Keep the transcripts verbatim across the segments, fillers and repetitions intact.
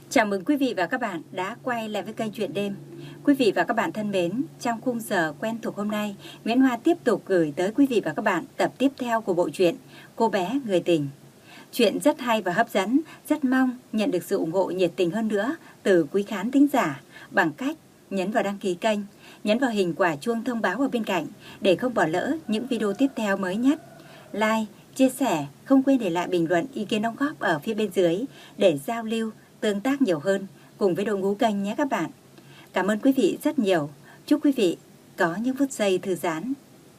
Chào mừng quý vị và các bạn đã quay lại với kênh Chuyện Đêm. Quý vị và các bạn thân mến, trong khung giờ quen thuộc hôm nay, Nguyễn Hoa tiếp tục gửi tới quý vị và các bạn tập tiếp theo của bộ truyện Cô bé người tình. Chuyện rất hay và hấp dẫn, rất mong nhận được sự ủng hộ nhiệt tình hơn nữa từ quý khán thính giả bằng cách nhấn vào đăng ký kênh, nhấn vào hình quả chuông thông báo ở bên cạnh để không bỏ lỡ những video tiếp theo mới nhất. Like, chia sẻ, không quên để lại bình luận ý kiến đóng góp ở phía bên dưới để giao lưu, tương tác nhiều hơn cùng với đội ngũ kênh nhé các bạn. Cảm ơn quý vị rất nhiều. Chúc quý vị có những phút giây thư giãn.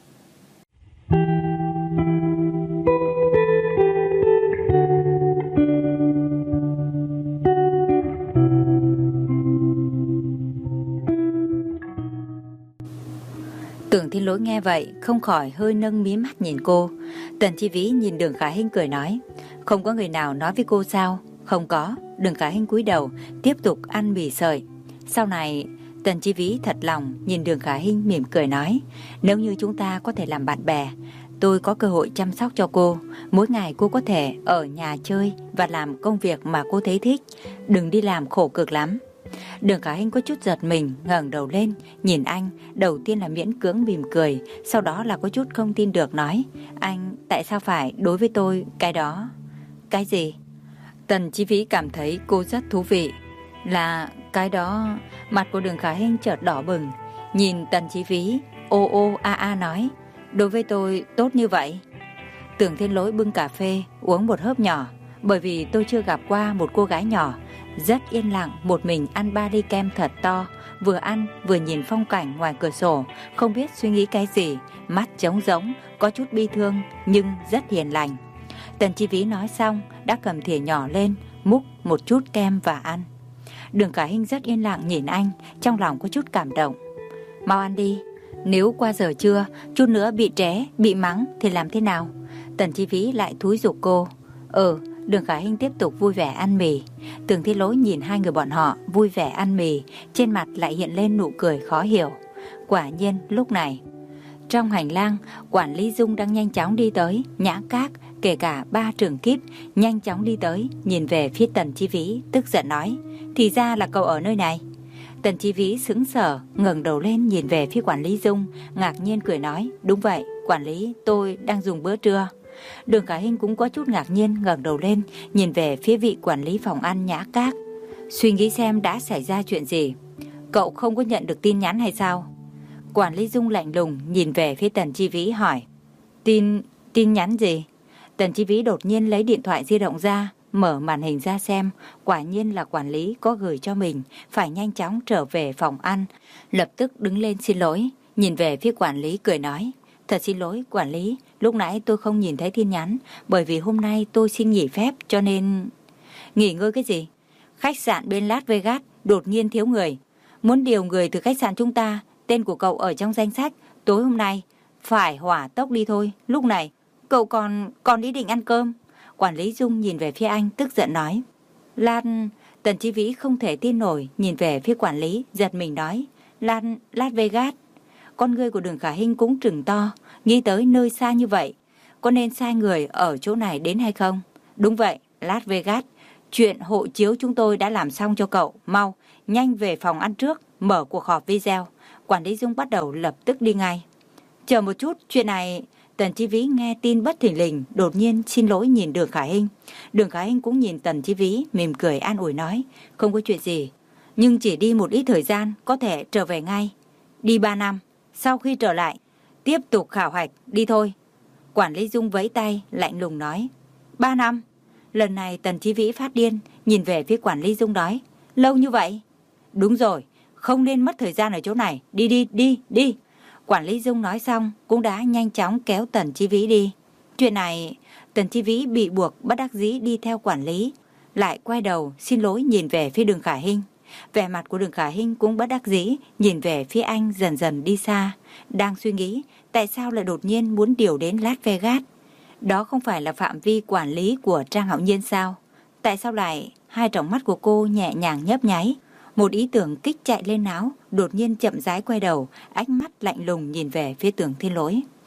Tưởng Thiên Lỗi nghe vậy không khỏi hơi nâng mí mắt nhìn cô. Tần Chi Vĩ nhìn Đường Khả Hinh cười nói: "Không có người nào nói với cô sao?" "Không có." Đường Khả Hinh cúi đầu tiếp tục ăn mì sợi. Sau này Tần Chi Vĩ thật lòng nhìn Đường Khả Hinh mỉm cười nói: "Nếu như chúng ta có thể làm bạn bè, tôi có cơ hội chăm sóc cho cô. Mỗi ngày cô có thể ở nhà chơi và làm công việc mà cô thấy thích. Đừng đi làm khổ cực lắm." Đường Khả Hinh có chút giật mình, ngẩng đầu lên nhìn anh, đầu tiên là miễn cưỡng mỉm cười, sau đó là có chút không tin được nói: "Anh tại sao phải đối với tôi cái đó?" "Cái gì?" Tần Chi Vĩ cảm thấy cô rất thú vị. "Là cái đó." Mặt của Đường Khả Hinh chợt đỏ bừng, nhìn Tần Chi Vĩ ô ô a a nói: "Đối với tôi tốt như vậy?" Tưởng Thiên Lỗi bưng cà phê uống một hớp nhỏ, bởi vì tôi chưa gặp qua một cô gái nhỏ rất yên lặng một mình ăn ba ly kem thật to, vừa ăn vừa nhìn phong cảnh ngoài cửa sổ, không biết suy nghĩ cái gì, mắt trống rỗng, có chút bi thương nhưng rất hiền lành. Tần Chi Vĩ nói xong đã cầm thìa nhỏ lên múc một chút kem và ăn. Đường Khả Hinh rất yên lặng nhìn anh, trong lòng có chút cảm động. "Mau ăn đi, nếu qua giờ trưa chút nữa bị tré, bị mắng thì làm thế nào?" Tần Chi Vĩ lại thúi giục cô. Ừ. Đường Khả Hinh tiếp tục vui vẻ ăn mì. Tưởng Thiên Lỗi nhìn hai người bọn họ vui vẻ ăn mì, trên mặt lại hiện lên nụ cười khó hiểu. Quả nhiên lúc này trong hành lang, quản lý Dung đang nhanh chóng đi tới. Nhã Các, kể cả ba trưởng kíp nhanh chóng đi tới, nhìn về phía Tần Chi Vĩ, tức giận nói: "Thì ra là cậu ở nơi này." Tần Chi Vĩ sững sờ, ngẩng đầu lên nhìn về phía quản lý Dung, ngạc nhiên cười nói: "Đúng vậy, quản lý, tôi đang dùng bữa trưa." Đường Khả Hinh cũng có chút ngạc nhiên, ngẩng đầu lên nhìn về phía vị quản lý phòng ăn Nhã Các, suy nghĩ xem đã xảy ra chuyện gì. "Cậu không có nhận được tin nhắn hay sao?" Quản lý Dung lạnh lùng nhìn về phía Tần Chi Vĩ hỏi: Tin... tin nhắn gì?" Tần Chi Vĩ đột nhiên lấy điện thoại di động ra, mở màn hình ra xem, quả nhiên là quản lý có gửi cho mình, phải nhanh chóng trở về phòng ăn. Lập tức đứng lên xin lỗi, nhìn về phía quản lý cười nói: "Thật xin lỗi quản lý, lúc nãy tôi không nhìn thấy tin nhắn, bởi vì hôm nay tôi xin nghỉ phép cho nên..." "Nghỉ ngơi cái gì? Khách sạn bên Las Vegas đột nhiên thiếu người, muốn điều người từ khách sạn chúng ta, tên của cậu ở trong danh sách, tối hôm nay phải hỏa tốc đi thôi. Lúc này cậu còn còn ý định ăn cơm." Quản lý Dung nhìn về phía anh tức giận nói: "Lan..." Tần Chi Vĩ không thể tin nổi nhìn về phía quản lý, giật mình nói: "Lan... Las Vegas." Con ngươi của Đường Khả Hinh cũng trừng to, nghĩ tới nơi xa như vậy, có nên sai người ở chỗ này đến hay không? "Đúng vậy, Las Vegas. Chuyện hộ chiếu chúng tôi đã làm xong cho cậu, mau, nhanh về phòng ăn trước, mở cuộc họp video." Quản lý Dung bắt đầu lập tức đi ngay. "Chờ một chút, chuyện này..." Tần Chi Vĩ nghe tin bất thình lình, đột nhiên xin lỗi nhìn Đường Khả Hinh. Đường Khả Hinh cũng nhìn Tần Chi Vĩ, mỉm cười an ủi nói: "Không có chuyện gì, nhưng chỉ đi một ít thời gian, có thể trở về ngay. Đi ba năm, sau khi trở lại tiếp tục khảo hạch, đi thôi." Quản lý Dung vẫy tay lạnh lùng nói: "Ba năm?" Lần này Tần Chi Vĩ phát điên, nhìn về phía quản lý Dung nói: "Lâu như vậy?" "Đúng rồi, không nên mất thời gian ở chỗ này, đi đi đi đi." Quản lý Dung nói xong cũng đã nhanh chóng kéo Tần Chi Vĩ đi. Chuyện này Tần Chi Vĩ bị buộc bất đắc dĩ đi theo quản lý, lại quay đầu xin lỗi nhìn về phía Đường Khả Hinh. Vẻ mặt của Đường Khả Hinh cũng bất đắc dĩ nhìn về phía anh dần dần đi xa, đang suy nghĩ tại sao lại đột nhiên muốn điều đến Las Vegas. Đó không phải là phạm vi quản lý của Trang Hạo Nhiên sao? Tại sao lại... Hai tròng mắt của cô nhẹ nhàng nhấp nháy, một ý tưởng kích chạy lên não, đột nhiên chậm rãi quay đầu, ánh mắt lạnh lùng nhìn về phía Tưởng Thiên Lỗi.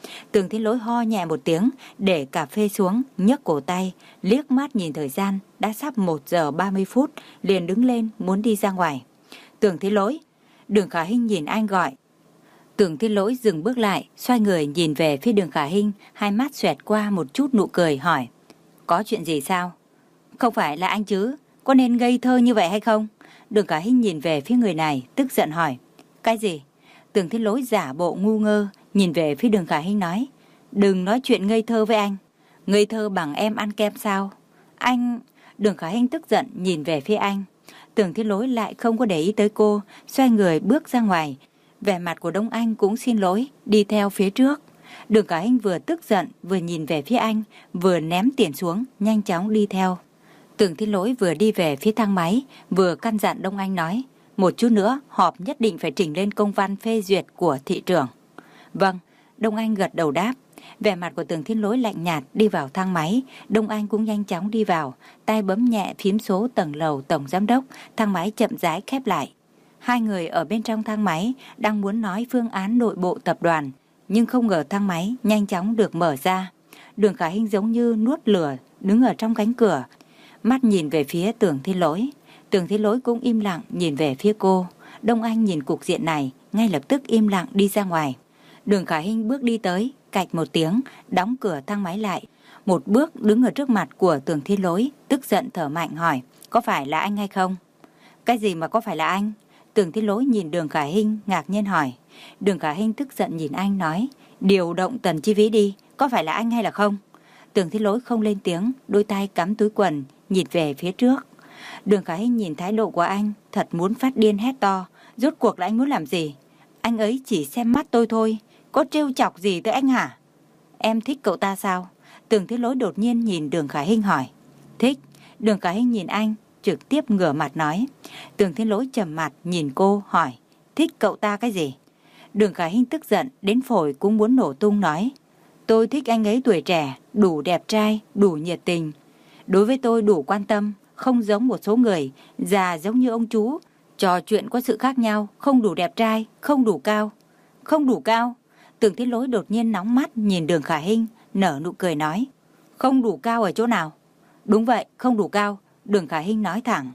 Tưởng Thiên Lỗi ho nhẹ một tiếng, để cà phê xuống, nhấc cổ tay, liếc mắt nhìn thời gian, đã sắp một giờ ba mươi phút, liền đứng lên muốn đi ra ngoài. Tưởng Thiên Lỗi. Đường Khả Hinh nhìn anh gọi. Tưởng Thiên Lỗi dừng bước lại, xoay người nhìn về phía Đường Khả Hinh, hai mắt xoẹt qua một chút nụ cười hỏi. Có chuyện gì sao? Không phải là anh chứ, có nên ngây thơ như vậy hay không? Đường Khả Hinh nhìn về phía người này, tức giận hỏi. Cái gì? Tưởng Thiên Lỗi giả bộ ngu ngơ, nhìn về phía Đường Khả Hinh nói. Đừng nói chuyện ngây thơ với anh. Ngây thơ bằng em ăn kem sao? Anh... Đường Khả Hinh tức giận nhìn về phía anh. Tưởng Thiên Lỗi lại không có để ý tới cô, xoay người bước ra ngoài. Vẻ mặt của Đông Anh cũng xin lỗi, đi theo phía trước. Đường Khả Hinh vừa tức giận, vừa nhìn về phía anh, vừa ném tiền xuống, nhanh chóng đi theo. Tưởng Thiên Lỗi vừa đi về phía thang máy, vừa căn dặn Đông Anh nói. Một chút nữa, họp nhất định phải chỉnh lên công văn phê duyệt của thị trưởng. Vâng, Đông Anh gật đầu đáp. Vẻ mặt của Tưởng Thiên Lỗi lạnh nhạt đi vào thang máy, Đông Anh cũng nhanh chóng đi vào, tay bấm nhẹ phím số tầng lầu tổng giám đốc, thang máy chậm rãi khép lại. Hai người ở bên trong thang máy đang muốn nói phương án nội bộ tập đoàn, nhưng không ngờ thang máy nhanh chóng được mở ra. Đường Khả Hinh giống như nuốt lửa, đứng ở trong cánh cửa, mắt nhìn về phía Tưởng Thiên Lỗi. Tưởng Thiên Lỗi cũng im lặng nhìn về phía cô. Đông Anh nhìn cục diện này, ngay lập tức im lặng đi ra ngoài. Đường Khả Hinh bước đi tới, cạch một tiếng, đóng cửa thang máy lại. Một bước đứng ở trước mặt của Tưởng Thiên Lỗi, tức giận thở mạnh hỏi, có phải là anh hay không? Cái gì mà có phải là anh? Tưởng Thiên Lỗi nhìn Đường Khả Hinh ngạc nhiên hỏi. Đường Khả Hinh tức giận nhìn anh nói, điều động Tần Chi Vĩ đi, có phải là anh hay là không? Tưởng Thiên Lỗi không lên tiếng, đôi tay cắm túi quần, nhìn về phía trước. Đường Khả Hinh nhìn thái độ của anh, thật muốn phát điên hét to, rốt cuộc là anh muốn làm gì? Anh ấy chỉ xem mắt tôi thôi, có trêu chọc gì tới anh hả? Em thích cậu ta sao? Tưởng Thiên Lỗi đột nhiên nhìn Đường Khả Hinh hỏi. Thích. Đường Khả Hinh nhìn anh, trực tiếp ngửa mặt nói. Tưởng Thiên Lỗi trầm mặt nhìn cô hỏi, thích cậu ta cái gì? Đường Khả Hinh tức giận đến phổi cũng muốn nổ tung nói, tôi thích anh ấy tuổi trẻ, đủ đẹp trai, đủ nhiệt tình, đối với tôi đủ quan tâm, không giống một số người già giống như ông chú, trò chuyện có sự khác nhau, không đủ đẹp trai, không đủ cao. Không đủ cao? Tưởng Thiên Lỗi đột nhiên nóng mắt nhìn Đường Khả Hinh, nở nụ cười nói, không đủ cao ở chỗ nào? Đúng vậy, không đủ cao. Đường Khả Hinh nói thẳng,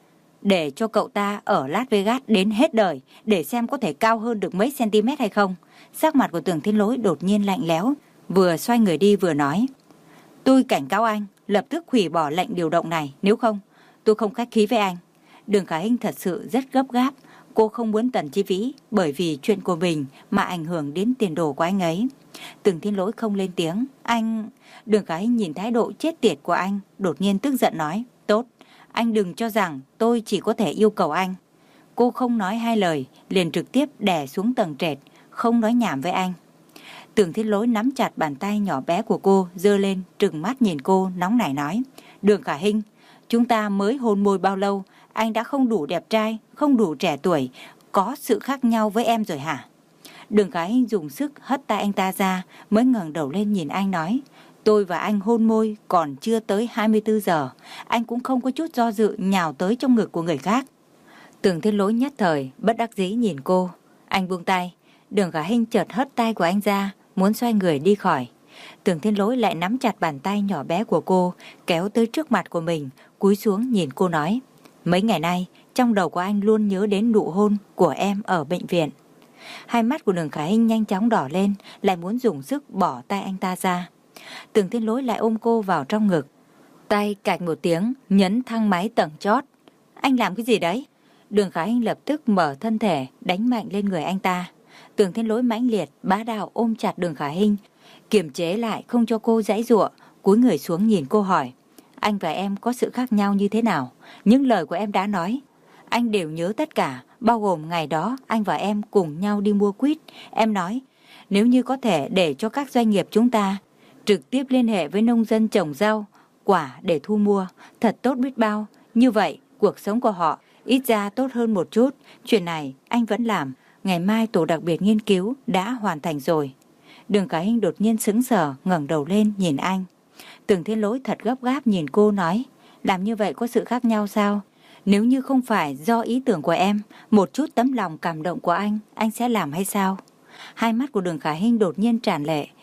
để cho cậu ta ở Las Vegas đến hết đời, để xem có thể cao hơn được mấy cm hay không. Sắc mặt của Tưởng Thiên Lỗi đột nhiên lạnh lẽo, vừa xoay người đi vừa nói, tôi cảnh cáo anh, lập tức hủy bỏ lệnh điều động này, nếu không, tôi không khách khí với anh. Đường Khả Hinh thật sự rất gấp gáp, cô không muốn Tần Chi Vĩ bởi vì chuyện của mình mà ảnh hưởng đến tiền đồ của anh ấy. Tưởng Thiên Lỗi không lên tiếng, anh... Đường Khả Hinh nhìn thái độ chết tiệt của anh, đột nhiên tức giận nói, tốt, anh đừng cho rằng tôi chỉ có thể yêu cầu anh. Cô không nói hai lời, liền trực tiếp đè xuống tầng trệt, không nói nhảm với anh. Tưởng Thiên Lỗi nắm chặt bàn tay nhỏ bé của cô, giơ lên, trừng mắt nhìn cô, nóng nảy nói, Đường Khả Hinh, chúng ta mới hôn môi bao lâu, anh đã không đủ đẹp trai, không đủ trẻ tuổi, có sự khác nhau với em rồi hả? Đường Khả Hinh dùng sức hất tay anh ta ra, mới ngẩng đầu lên nhìn anh nói, tôi và anh hôn môi còn chưa tới hai mươi tư giờ, anh cũng không có chút do dự nhào tới trong ngực của người khác. Tưởng Thiên Lỗi nhất thời, bất đắc dĩ nhìn cô. Anh buông tay, Đường Khả Hinh chợt hất tay của anh ra, muốn xoay người đi khỏi. Tưởng Thiên Lỗi lại nắm chặt bàn tay nhỏ bé của cô, kéo tới trước mặt của mình, cúi xuống nhìn cô nói, mấy ngày nay, trong đầu của anh luôn nhớ đến nụ hôn của em ở bệnh viện. Hai mắt của Đường Khả Hinh nhanh chóng đỏ lên, lại muốn dùng sức bỏ tay anh ta ra. Tưởng Thiên Lỗi lại ôm cô vào trong ngực, tay cạch một tiếng nhấn thang máy tầng chót. Anh làm cái gì đấy? Đường Khả Hinh lập tức mở thân thể đánh mạnh lên người anh ta. Tưởng Thiên Lỗi mãnh liệt bá đạo ôm chặt Đường Khả Hinh, kiềm chế lại không cho cô giãy giụa, cúi người xuống nhìn cô hỏi, anh và em có sự khác nhau như thế nào? Những lời của em đã nói, anh đều nhớ tất cả, bao gồm ngày đó anh và em cùng nhau đi mua quýt. Em nói, nếu như có thể để cho các doanh nghiệp chúng ta trực tiếp liên hệ với nông dân trồng rau, quả để thu mua, thật tốt biết bao. Như vậy, cuộc sống của họ ít ra tốt hơn một chút. Chuyện này anh vẫn làm. Ngày mai tổ đặc biệt nghiên cứu đã hoàn thành rồi. Đường Khả Hinh đột nhiên sững sờ, ngẩng đầu lên nhìn anh. Tưởng Thiên Lỗi thật gấp gáp nhìn cô nói, làm như vậy có sự khác nhau sao? Nếu như không phải do ý tưởng của em, một chút tấm lòng cảm động của anh, anh sẽ làm hay sao? Hai mắt của Đường Khả Hinh đột nhiên tràn lệ,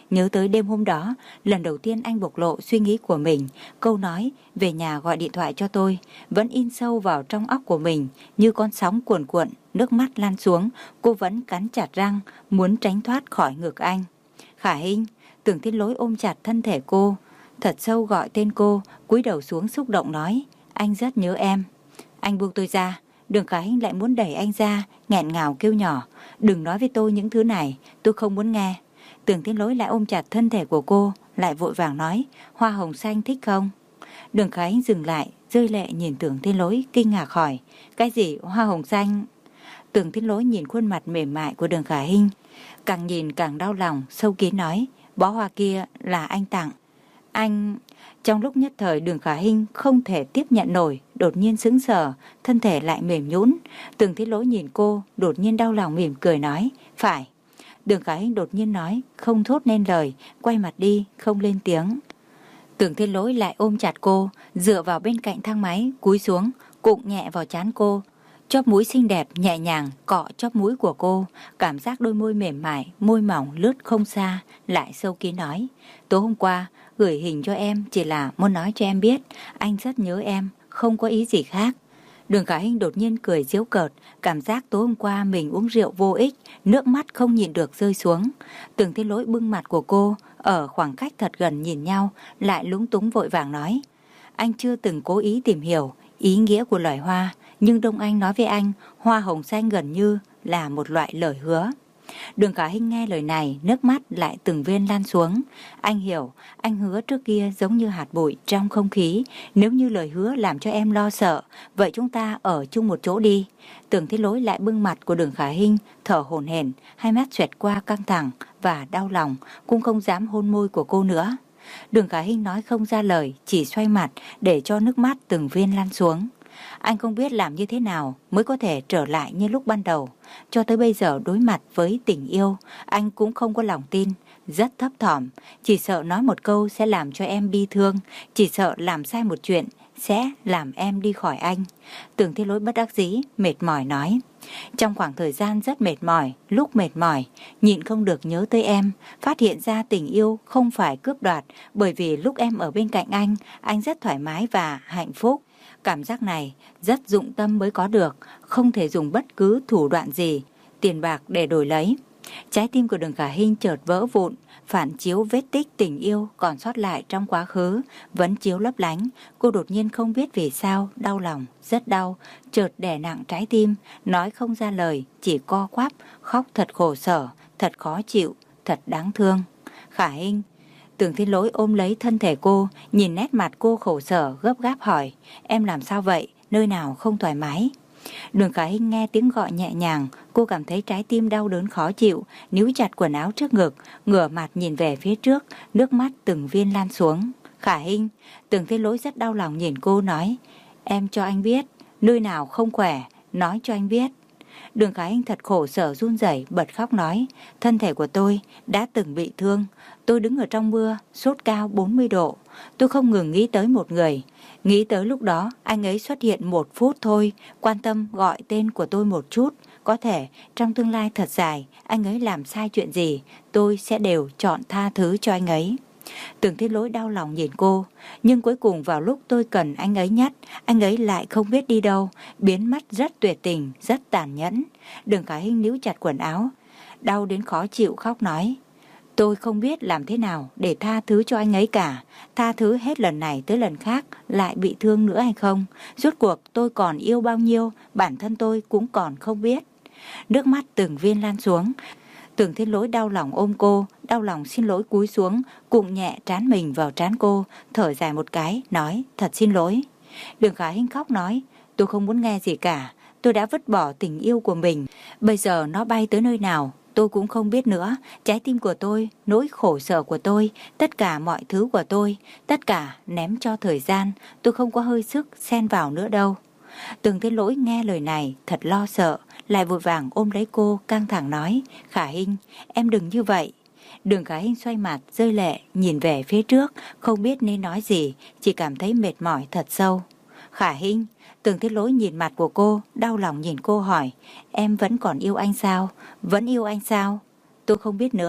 nhớ tới đêm hôm đó, lần đầu tiên anh bộc lộ suy nghĩ của mình. Câu nói về nhà gọi điện thoại cho tôi vẫn in sâu vào trong óc của mình như con sóng cuồn cuộn, nước mắt lan xuống. Cô vẫn cắn chặt răng, muốn tránh thoát khỏi ngực anh. Khả Hinh. Tưởng Thiên Lỗi ôm chặt thân thể cô, thật sâu gọi tên cô, cúi đầu xuống xúc động nói, anh rất nhớ em. Anh buông tôi ra. Đường Khả Hinh lại muốn đẩy anh ra, nghẹn ngào kêu nhỏ, đừng nói với tôi những thứ này, tôi không muốn nghe. Tưởng Thiên Lỗi lại ôm chặt thân thể của cô, lại vội vàng nói, hoa hồng xanh thích không? Đường Khả Hinh dừng lại, rơi lệ nhìn Tưởng Thiên Lỗi, kinh ngạc hỏi, cái gì hoa hồng xanh? Tưởng Thiên Lỗi nhìn khuôn mặt mềm mại của Đường Khả Hinh, càng nhìn càng đau lòng, sâu kín nói, bó hoa kia là anh tặng. Anh... Trong lúc nhất thời Đường Khả Hinh không thể tiếp nhận nổi, đột nhiên sững sờ, thân thể lại mềm nhũn. Tưởng Thiên Lỗi nhìn cô, đột nhiên đau lòng mỉm cười nói, phải. Đường Khả Hinh đột nhiên nói, không thốt nên lời, quay mặt đi, không lên tiếng. Tưởng Thiên Lỗi lại ôm chặt cô, dựa vào bên cạnh thang máy, cúi xuống, cụng nhẹ vào trán cô. Chóp mũi xinh đẹp nhẹ nhàng cọ chóp mũi của cô, cảm giác đôi môi mềm mại, môi mỏng lướt không xa, lại sâu kín nói, tối hôm qua gửi hình cho em chỉ là muốn nói cho em biết anh rất nhớ em, không có ý gì khác. Đường Khả Hinh đột nhiên cười giễu cợt, cảm giác tối hôm qua mình uống rượu vô ích, nước mắt không nhịn được rơi xuống. Tưởng Thiên Lỗi bưng mặt của cô, ở khoảng cách thật gần nhìn nhau, lại lúng túng vội vàng nói, anh chưa từng cố ý tìm hiểu ý nghĩa của loài hoa, nhưng Đông Anh nói với anh, hoa hồng xanh gần như là một loại lời hứa. Đường Khả Hinh nghe lời này, nước mắt lại từng viên lan xuống. Anh hiểu, anh hứa trước kia giống như hạt bụi trong không khí. Nếu như lời hứa làm cho em lo sợ, vậy chúng ta ở chung một chỗ đi. Tưởng Thiên Lỗi lại bưng mặt của Đường Khả Hinh, thở hổn hển, hai mắt xoẹt qua căng thẳng và đau lòng, cũng không dám hôn môi của cô nữa. Đường Khả Hinh nói không ra lời, chỉ xoay mặt để cho nước mắt từng viên lan xuống. Anh không biết làm như thế nào mới có thể trở lại như lúc ban đầu. Cho tới bây giờ đối mặt với tình yêu, anh cũng không có lòng tin, rất thấp thỏm. Chỉ sợ nói một câu sẽ làm cho em bi thương, chỉ sợ làm sai một chuyện sẽ làm em đi khỏi anh. Tưởng Thiên Lỗi bất đắc dĩ, mệt mỏi nói. Trong khoảng thời gian rất mệt mỏi, lúc mệt mỏi, nhịn không được nhớ tới em, phát hiện ra tình yêu không phải cướp đoạt, bởi vì lúc em ở bên cạnh anh, anh rất thoải mái và hạnh phúc. Cảm giác này rất dụng tâm mới có được, không thể dùng bất cứ thủ đoạn gì, tiền bạc để đổi lấy. Trái tim của Đường Khả Hinh chợt vỡ vụn, phản chiếu vết tích tình yêu còn sót lại trong quá khứ, vẫn chiếu lấp lánh. Cô đột nhiên không biết vì sao, đau lòng, rất đau, chợt đè nặng trái tim, nói không ra lời, chỉ co quắp, khóc thật khổ sở, thật khó chịu, thật đáng thương. Khả Hinh. Tưởng Thiên Lỗi ôm lấy thân thể cô, nhìn nét mặt cô khổ sở, gấp gáp hỏi, em làm sao vậy, nơi nào không thoải mái? Đường Khả Hinh nghe tiếng gọi nhẹ nhàng, cô cảm thấy trái tim đau đớn khó chịu, níu chặt quần áo trước ngực, ngửa mặt nhìn về phía trước, nước mắt từng viên lan xuống. Khả Hinh. Tưởng Thiên Lỗi rất đau lòng nhìn cô nói, em cho anh biết, nơi nào không khỏe, nói cho anh biết. Đường Khả Hinh thật khổ sở run rẩy bật khóc nói, thân thể của tôi đã từng bị thương, tôi đứng ở trong mưa, sốt cao bốn mươi độ, tôi không ngừng nghĩ tới một người, nghĩ tới lúc đó anh ấy xuất hiện một phút thôi, quan tâm gọi tên của tôi một chút, có thể trong tương lai thật dài, anh ấy làm sai chuyện gì, tôi sẽ đều chọn tha thứ cho anh ấy. Tưởng Thiên Lỗi đau lòng nhìn cô, nhưng cuối cùng vào lúc tôi cần anh ấy nhất, anh ấy lại không biết đi đâu, biến mất rất tuyệt tình, rất tàn nhẫn. Đường Khả Hinh níu chặt quần áo, đau đến khó chịu khóc nói, tôi không biết làm thế nào để tha thứ cho anh ấy cả, tha thứ hết lần này tới lần khác lại bị thương nữa hay không, rốt cuộc tôi còn yêu bao nhiêu, bản thân tôi cũng còn không biết. Nước mắt từng viên lan xuống. Tưởng Thiên Lỗi đau lòng ôm cô, đau lòng xin lỗi cúi xuống, cụng nhẹ trán mình vào trán cô, thở dài một cái, nói, thật xin lỗi. Đường Khả Hinh khóc nói, tôi không muốn nghe gì cả, tôi đã vứt bỏ tình yêu của mình, bây giờ nó bay tới nơi nào, tôi cũng không biết nữa, trái tim của tôi, nỗi khổ sở của tôi, tất cả mọi thứ của tôi, tất cả ném cho thời gian, tôi không có hơi sức xen vào nữa đâu. Tưởng Thiên Lỗi nghe lời này, thật lo sợ, lại vội vàng ôm lấy cô, căng thẳng nói, Khả Hinh, em đừng như vậy. Đường Khả Hinh xoay mặt, rơi lệ, nhìn về phía trước, không biết nên nói gì, chỉ cảm thấy mệt mỏi thật sâu. Khả Hinh. Tưởng Thiên Lỗi nhìn mặt của cô, đau lòng nhìn cô hỏi, em vẫn còn yêu anh sao? Vẫn yêu anh sao? Tôi không biết nữa.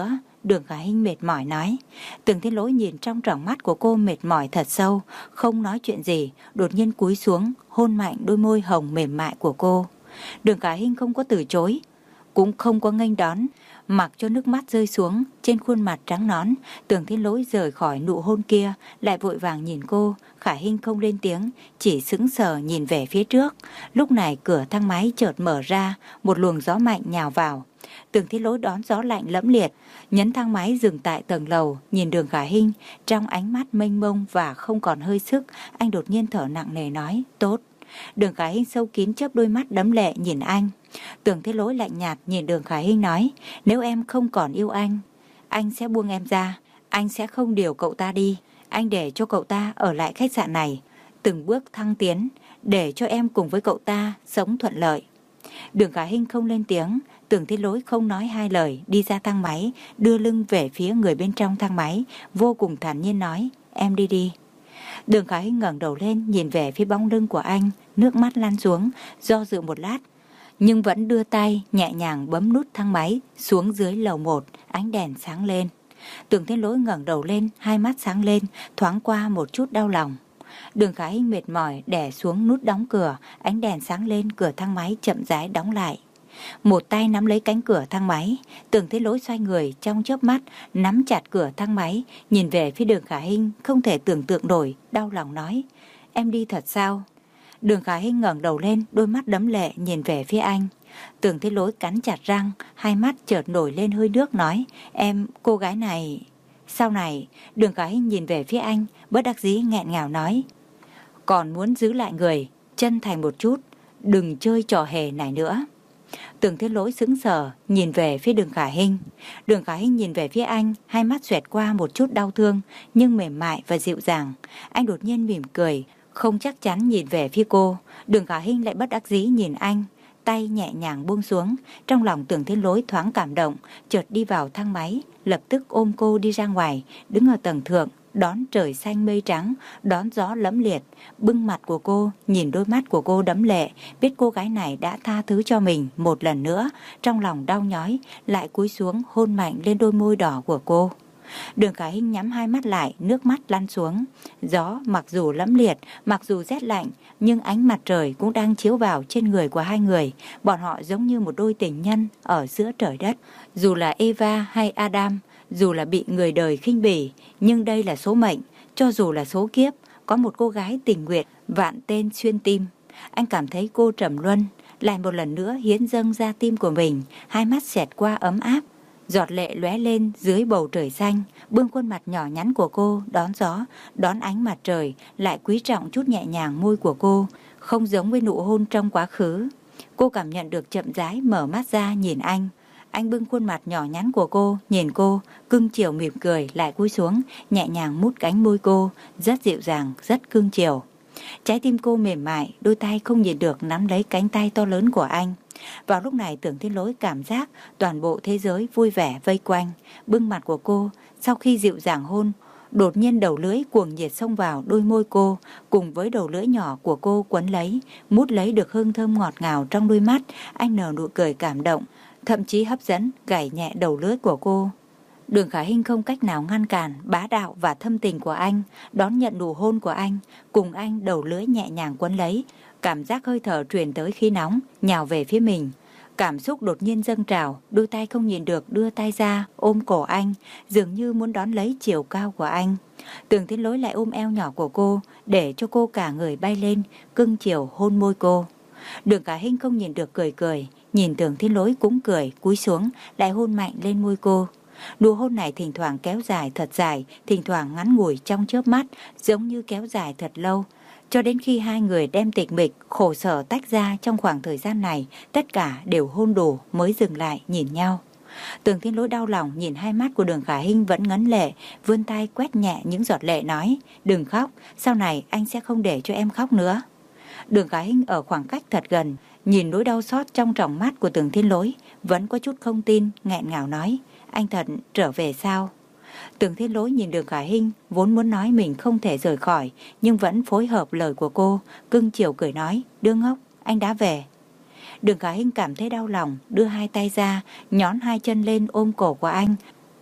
Đường Khả Hinh mệt mỏi nói. Tưởng Thiên Lỗi nhìn trong tròng mắt của cô mệt mỏi thật sâu, không nói chuyện gì, đột nhiên cúi xuống, hôn mạnh đôi môi hồng mềm mại của cô. Đường Khả Hinh không có từ chối, cũng không có nghênh đón, mặc cho nước mắt rơi xuống trên khuôn mặt trắng nõn. Tưởng Thiên Lỗi rời khỏi nụ hôn kia, lại vội vàng nhìn cô. Khả Hinh không lên tiếng, chỉ sững sờ nhìn về phía trước. Lúc này cửa thang máy chợt mở ra, một luồng gió mạnh nhào vào. Tưởng Thiên Lỗi đón gió lạnh lẫm liệt, nhấn thang máy dừng tại tầng lầu, nhìn Đường Khả Hinh trong ánh mắt mênh mông và không còn hơi sức. Anh đột nhiên thở nặng nề nói, tốt. Đường Khả Hinh sâu kín chớp đôi mắt đẫm lệ nhìn anh. Tưởng Thiên Lỗi lạnh nhạt nhìn Đường Khả Hinh nói, nếu em không còn yêu anh, anh sẽ buông em ra, anh sẽ không điều cậu ta đi, anh để cho cậu ta ở lại khách sạn này, từng bước thăng tiến, để cho em cùng với cậu ta sống thuận lợi. Đường Khả Hinh không lên tiếng. Tưởng Thiên Lỗi không nói hai lời đi ra thang máy, đưa lưng về phía người bên trong thang máy, vô cùng thản nhiên nói, em đi đi. Đường Khả Hinh ngẩng đầu lên nhìn về phía bóng lưng của anh, nước mắt lăn xuống, do dự một lát, nhưng vẫn đưa tay nhẹ nhàng bấm nút thang máy xuống dưới lầu một. Ánh đèn sáng lên. Tưởng Thiên Lỗi ngẩng đầu lên, hai mắt sáng lên, thoáng qua một chút đau lòng. Đường Khả Hinh mệt mỏi đè xuống nút đóng cửa, ánh đèn sáng lên, cửa thang máy chậm rãi đóng lại. Một tay nắm lấy cánh cửa thang máy, Tưởng Thiên Lỗi xoay người trong chớp mắt, nắm chặt cửa thang máy, nhìn về phía Đường Khả Hinh, không thể tưởng tượng nổi, đau lòng nói, em đi thật sao? Đường Khả Hinh ngẩng đầu lên, đôi mắt đẫm lệ nhìn về phía anh. Tưởng Thiên Lỗi cắn chặt răng, hai mắt chợt nổi lên hơi nước nói, em, cô gái này... Sau này, Đường Khả Hinh nhìn về phía anh, bất đắc dĩ nghẹn ngào nói, còn muốn giữ lại người, chân thành một chút, đừng chơi trò hề này nữa. Tưởng Thiên Lỗi sững sờ nhìn về phía Đường Khả Hinh. Đường Khả Hinh nhìn về phía anh, hai mắt xoẹt qua một chút đau thương nhưng mềm mại và dịu dàng. Anh đột nhiên mỉm cười, không chắc chắn nhìn về phía cô. Đường Khả Hinh lại bất đắc dĩ nhìn anh, tay nhẹ nhàng buông xuống. Trong lòng Tưởng Thiên Lỗi thoáng cảm động, chợt đi vào thang máy, lập tức ôm cô đi ra ngoài, đứng ở tầng thượng, đón trời xanh mây trắng, đón gió lẫm liệt, bưng mặt của cô, nhìn đôi mắt của cô đẫm lệ, biết cô gái này đã tha thứ cho mình một lần nữa, trong lòng đau nhói, lại cúi xuống hôn mạnh lên đôi môi đỏ của cô. Đường Khả Hinh nhắm hai mắt lại, nước mắt lăn xuống. Gió mặc dù lẫm liệt, mặc dù rét lạnh, nhưng ánh mặt trời cũng đang chiếu vào trên người của hai người. Bọn họ giống như một đôi tình nhân ở giữa trời đất. Dù là Eva hay Adam, dù là bị người đời khinh bỉ, nhưng đây là số mệnh. Cho dù là số kiếp, có một cô gái tình nguyện vạn tên xuyên tim. Anh cảm thấy cô trầm luân lại một lần nữa hiến dâng ra tim của mình, hai mắt xẹt qua ấm áp, giọt lệ lóe lên dưới bầu trời xanh. Bưng khuôn mặt nhỏ nhắn của cô đón gió, đón ánh mặt trời, lại quý trọng chút nhẹ nhàng môi của cô, không giống với nụ hôn trong quá khứ. Cô cảm nhận được chậm rãi mở mắt ra nhìn anh. Anh bưng khuôn mặt nhỏ nhắn của cô, nhìn cô, cưng chiều mỉm cười, lại cúi xuống, nhẹ nhàng mút cánh môi cô, rất dịu dàng, rất cưng chiều. Trái tim cô mềm mại, đôi tay không nhịn được nắm lấy cánh tay to lớn của anh. Vào lúc này Tưởng Thiên Lỗi cảm giác toàn bộ thế giới vui vẻ vây quanh. Bưng mặt của cô, sau khi dịu dàng hôn, đột nhiên đầu lưỡi cuồng nhiệt xông vào đôi môi cô, cùng với đầu lưỡi nhỏ của cô quấn lấy, mút lấy được hương thơm ngọt ngào trong đôi mắt. Anh nở nụ cười cảm động, thậm chí hấp dẫn, gảy nhẹ đầu lưỡi của cô. Đường Khả Hinh không cách nào ngăn cản bá đạo và thâm tình của anh, đón nhận nụ hôn của anh, cùng anh đầu lưỡi nhẹ nhàng quấn lấy. Cảm giác hơi thở truyền tới khí nóng, nhào về phía mình. Cảm xúc đột nhiên dâng trào, đôi tay không nhìn được đưa tay ra, ôm cổ anh, dường như muốn đón lấy chiều cao của anh. Tưởng Thiên Lỗi lại ôm eo nhỏ của cô, để cho cô cả người bay lên, cưng chiều hôn môi cô. Đường Khả Hinh không nhìn được cười cười, nhìn Tưởng Thiên Lỗi cũng cười, cúi xuống, lại hôn mạnh lên môi cô. Nụ hôn này thỉnh thoảng kéo dài thật dài, thỉnh thoảng ngắn ngủi trong chớp mắt, giống như kéo dài thật lâu. Cho đến khi hai người đem tịch mịch, khổ sở tách ra trong khoảng thời gian này, tất cả đều hôn đủ mới dừng lại nhìn nhau. Tưởng Thiên Lỗi đau lòng nhìn hai mắt của Đường Khả Hinh vẫn ngấn lệ, vươn tay quét nhẹ những giọt lệ nói, đừng khóc, sau này anh sẽ không để cho em khóc nữa. Đường Khả Hinh ở khoảng cách thật gần, nhìn nỗi đau xót trong tròng mắt của Tưởng Thiên Lỗi, vẫn có chút không tin, nghẹn ngào nói, anh thật trở về sao? Tưởng Thiên Lỗi nhìn Đường Khả Hinh, vốn muốn nói mình không thể rời khỏi, nhưng vẫn phối hợp lời của cô, cưng chiều cười nói, đứa ngốc, anh đã về. Đường Khả Hinh cảm thấy đau lòng, đưa hai tay ra, nhón hai chân lên ôm cổ của anh,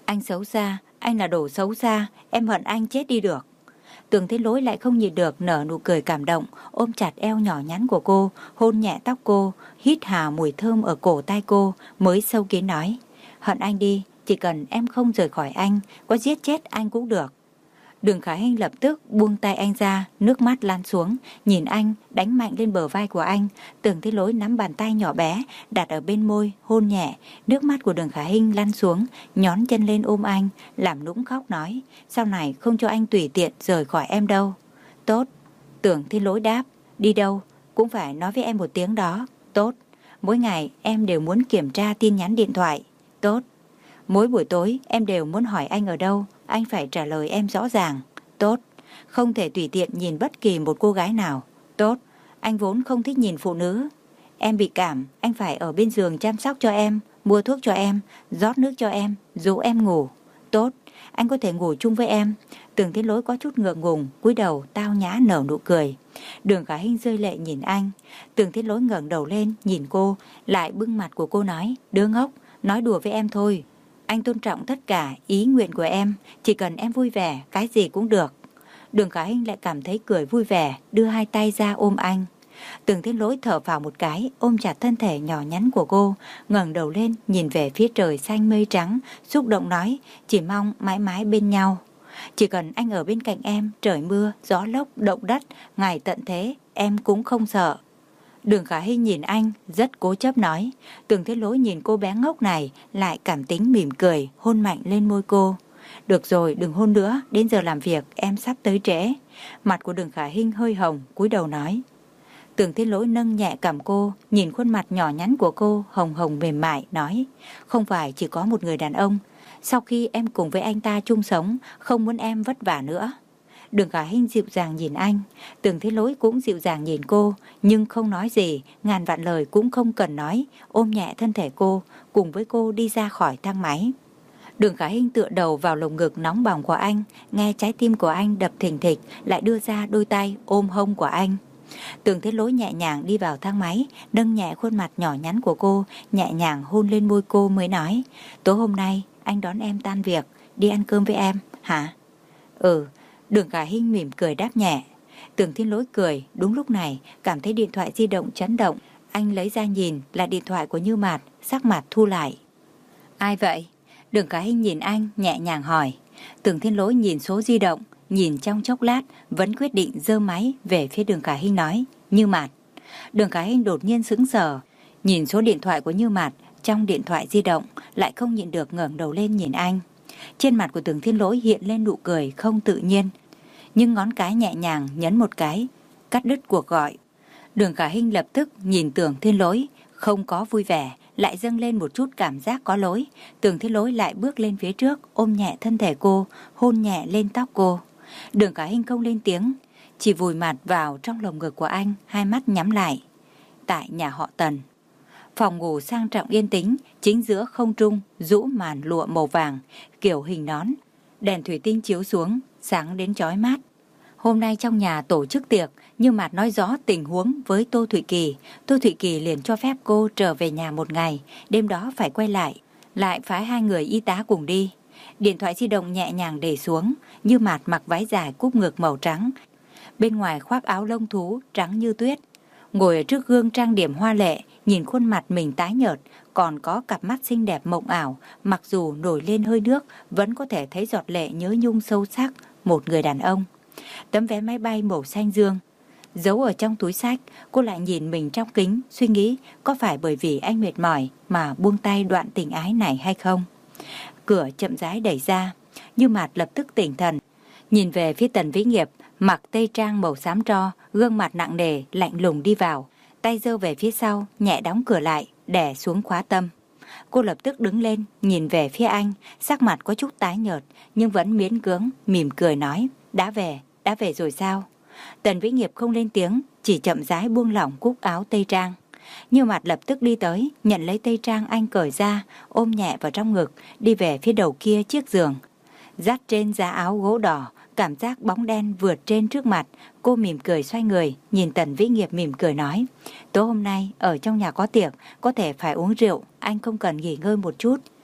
Anh xấu xa, anh là đồ xấu xa, em hận anh chết đi được. Tưởng Thiên Lỗi lại không nhịn được nở nụ cười cảm động, ôm chặt eo nhỏ nhắn của cô, hôn nhẹ tóc cô, hít hà mùi thơm ở cổ tai cô, mới sâu kín nói: hận anh đi, chỉ cần em không rời khỏi anh, có giết chết anh cũng được. Đường Khải Hinh lập tức buông tay anh ra, nước mắt lan xuống, nhìn anh, đánh mạnh lên bờ vai của anh. Tưởng Thiên Lỗi nắm bàn tay nhỏ bé, đặt ở bên môi, hôn nhẹ. Nước mắt của Đường Khải Hinh lăn xuống, nhón chân lên ôm anh, làm nũng khóc nói: sau này không cho anh tùy tiện rời khỏi em đâu. Tốt. Tưởng Thiên Lỗi đáp: đi đâu cũng phải nói với em một tiếng đó. Tốt. Mỗi ngày em đều muốn kiểm tra tin nhắn điện thoại. Tốt. Mỗi buổi tối em đều muốn hỏi anh ở đâu, anh phải trả lời em rõ ràng. Tốt. Không thể tùy tiện nhìn bất kỳ một cô gái nào. Tốt. Anh vốn không thích nhìn phụ nữ. Em bị cảm, anh phải ở bên giường chăm sóc cho em, mua thuốc cho em, rót nước cho em, dỗ em ngủ. Tốt. Anh có thể ngủ chung với em. Tưởng Thiên Lỗi có chút ngượng ngùng, cúi đầu tao nhã nở nụ cười. Đường Khải Hinh rơi lệ nhìn anh. Tưởng Thiên Lỗi ngẩng đầu lên nhìn cô, lại bưng mặt của cô nói: đứa ngốc, nói đùa với em thôi. Anh tôn trọng tất cả ý nguyện của em, chỉ cần em vui vẻ, cái gì cũng được. Đường Khải Hinh lại cảm thấy cười vui vẻ, đưa hai tay ra ôm anh. Tưởng Thiên Lỗi thở phào một cái, ôm chặt thân thể nhỏ nhắn của cô, ngẩng đầu lên nhìn về phía trời xanh mây trắng, xúc động nói: chỉ mong mãi mãi bên nhau. Chỉ cần anh ở bên cạnh em, trời mưa, gió lốc, động đất, ngày tận thế, em cũng không sợ. Đường Khải Hinh nhìn anh, rất cố chấp nói. Tưởng Thiên Lỗi nhìn cô bé ngốc này, lại cảm tính mỉm cười, hôn mạnh lên môi cô. Được rồi, đừng hôn nữa, đến giờ làm việc, em sắp tới trễ. Mặt của Đường Khải Hinh hơi hồng, cúi đầu nói. Tưởng Thiên Lỗi nâng nhẹ cằm cô, nhìn khuôn mặt nhỏ nhắn của cô, hồng hồng mềm mại, nói. Không phải chỉ có một người đàn ông. Sau khi em cùng với anh ta chung sống, không muốn em vất vả nữa. Đường Khải Hinh dịu dàng nhìn anh, Tưởng Thiên Lỗi cũng dịu dàng nhìn cô, nhưng không nói gì, ngàn vạn lời cũng không cần nói, ôm nhẹ thân thể cô, cùng với cô đi ra khỏi thang máy. Đường Khải Hinh tựa đầu vào lồng ngực nóng bỏng của anh, nghe trái tim của anh đập thình thịch, lại đưa ra đôi tay ôm hông của anh. Tưởng Thiên Lỗi nhẹ nhàng đi vào thang máy, nâng nhẹ khuôn mặt nhỏ nhắn của cô, nhẹ nhàng hôn lên môi cô mới nói. Tối hôm nay anh đón em tan việc, đi ăn cơm với em, hả? Ừ. Đường Khải Hinh mỉm cười đáp nhẹ. Tưởng Thiên Lỗi cười, đúng lúc này cảm thấy điện thoại di động chấn động. Anh lấy ra nhìn là điện thoại của Như Mạt, sắc mặt thu lại. Ai vậy? Đường Khải Hinh nhìn anh, nhẹ nhàng hỏi. Tưởng Thiên Lỗi nhìn số di động, nhìn trong chốc lát, vẫn quyết định giơ máy về phía Đường Khải Hinh nói. Như Mạt. Đường Khải Hinh đột nhiên sững sờ, nhìn số điện thoại của Như Mạt trong điện thoại di động, lại không nhịn được ngẩng đầu lên nhìn anh. Trên mặt của Tưởng Thiên Lỗi hiện lên nụ cười không tự nhiên, nhưng ngón cái nhẹ nhàng nhấn một cái, cắt đứt cuộc gọi. Đường Khải Hinh lập tức nhìn Tưởng Thiên Lỗi, không có vui vẻ, lại dâng lên một chút cảm giác có lỗi. Tưởng Thiên Lỗi lại bước lên phía trước, ôm nhẹ thân thể cô, hôn nhẹ lên tóc cô. Đường Khải Hinh không lên tiếng, chỉ vùi mặt vào trong lồng ngực của anh, hai mắt nhắm lại. Tại nhà họ Tần, phòng ngủ sang trọng yên tĩnh, chính giữa không trung rũ màn lụa màu vàng, kiểu hình nón. Đèn thủy tinh chiếu xuống, sáng đến chói mắt. Hôm nay trong nhà tổ chức tiệc, Như Mạt nói rõ tình huống với Tô Thụy Kỳ. Tô Thụy Kỳ liền cho phép cô trở về nhà một ngày, đêm đó phải quay lại, lại phái hai người y tá cùng đi. Điện thoại di động nhẹ nhàng để xuống, Như Mạt mặc váy dài cúp ngực màu trắng, bên ngoài khoác áo lông thú trắng như tuyết, ngồi ở trước gương trang điểm hoa lệ, nhìn khuôn mặt mình tái nhợt, còn có cặp mắt xinh đẹp mộng ảo, mặc dù nổi lên hơi nước, vẫn có thể thấy giọt lệ nhớ nhung sâu sắc một người đàn ông. Tấm vé máy bay màu xanh dương giấu ở trong túi xách, cô lại nhìn mình trong kính, suy nghĩ có phải bởi vì anh mệt mỏi mà buông tay đoạn tình ái này hay không. Cửa chậm rãi đẩy ra, Như Mạt lập tức tỉnh thần, nhìn về phía Tần Vĩ Nghiệp, mặc tây trang màu xám tro, gương mặt nặng nề, lạnh lùng đi vào, tay giơ về phía sau, nhẹ đóng cửa lại, đè xuống khóa tâm. Cô lập tức đứng lên, nhìn về phía anh, sắc mặt có chút tái nhợt, nhưng vẫn miễn cưỡng, mỉm cười nói, đã về, đã về rồi sao? Tần Vĩ Nghiệp không lên tiếng, chỉ chậm rãi buông lỏng cúc áo tây trang. Như Mạt lập tức đi tới, nhận lấy tây trang anh cởi ra, ôm nhẹ vào trong ngực, đi về phía đầu kia chiếc giường. Dắt trên giá áo gỗ đỏ, cảm giác bóng đen vượt trên trước mặt, cô mỉm cười xoay người, nhìn Tần Vĩ Nghiệp mỉm cười nói, tối hôm nay ở trong nhà có tiệc, có thể phải uống rượu, anh không cần nghỉ ngơi một chút.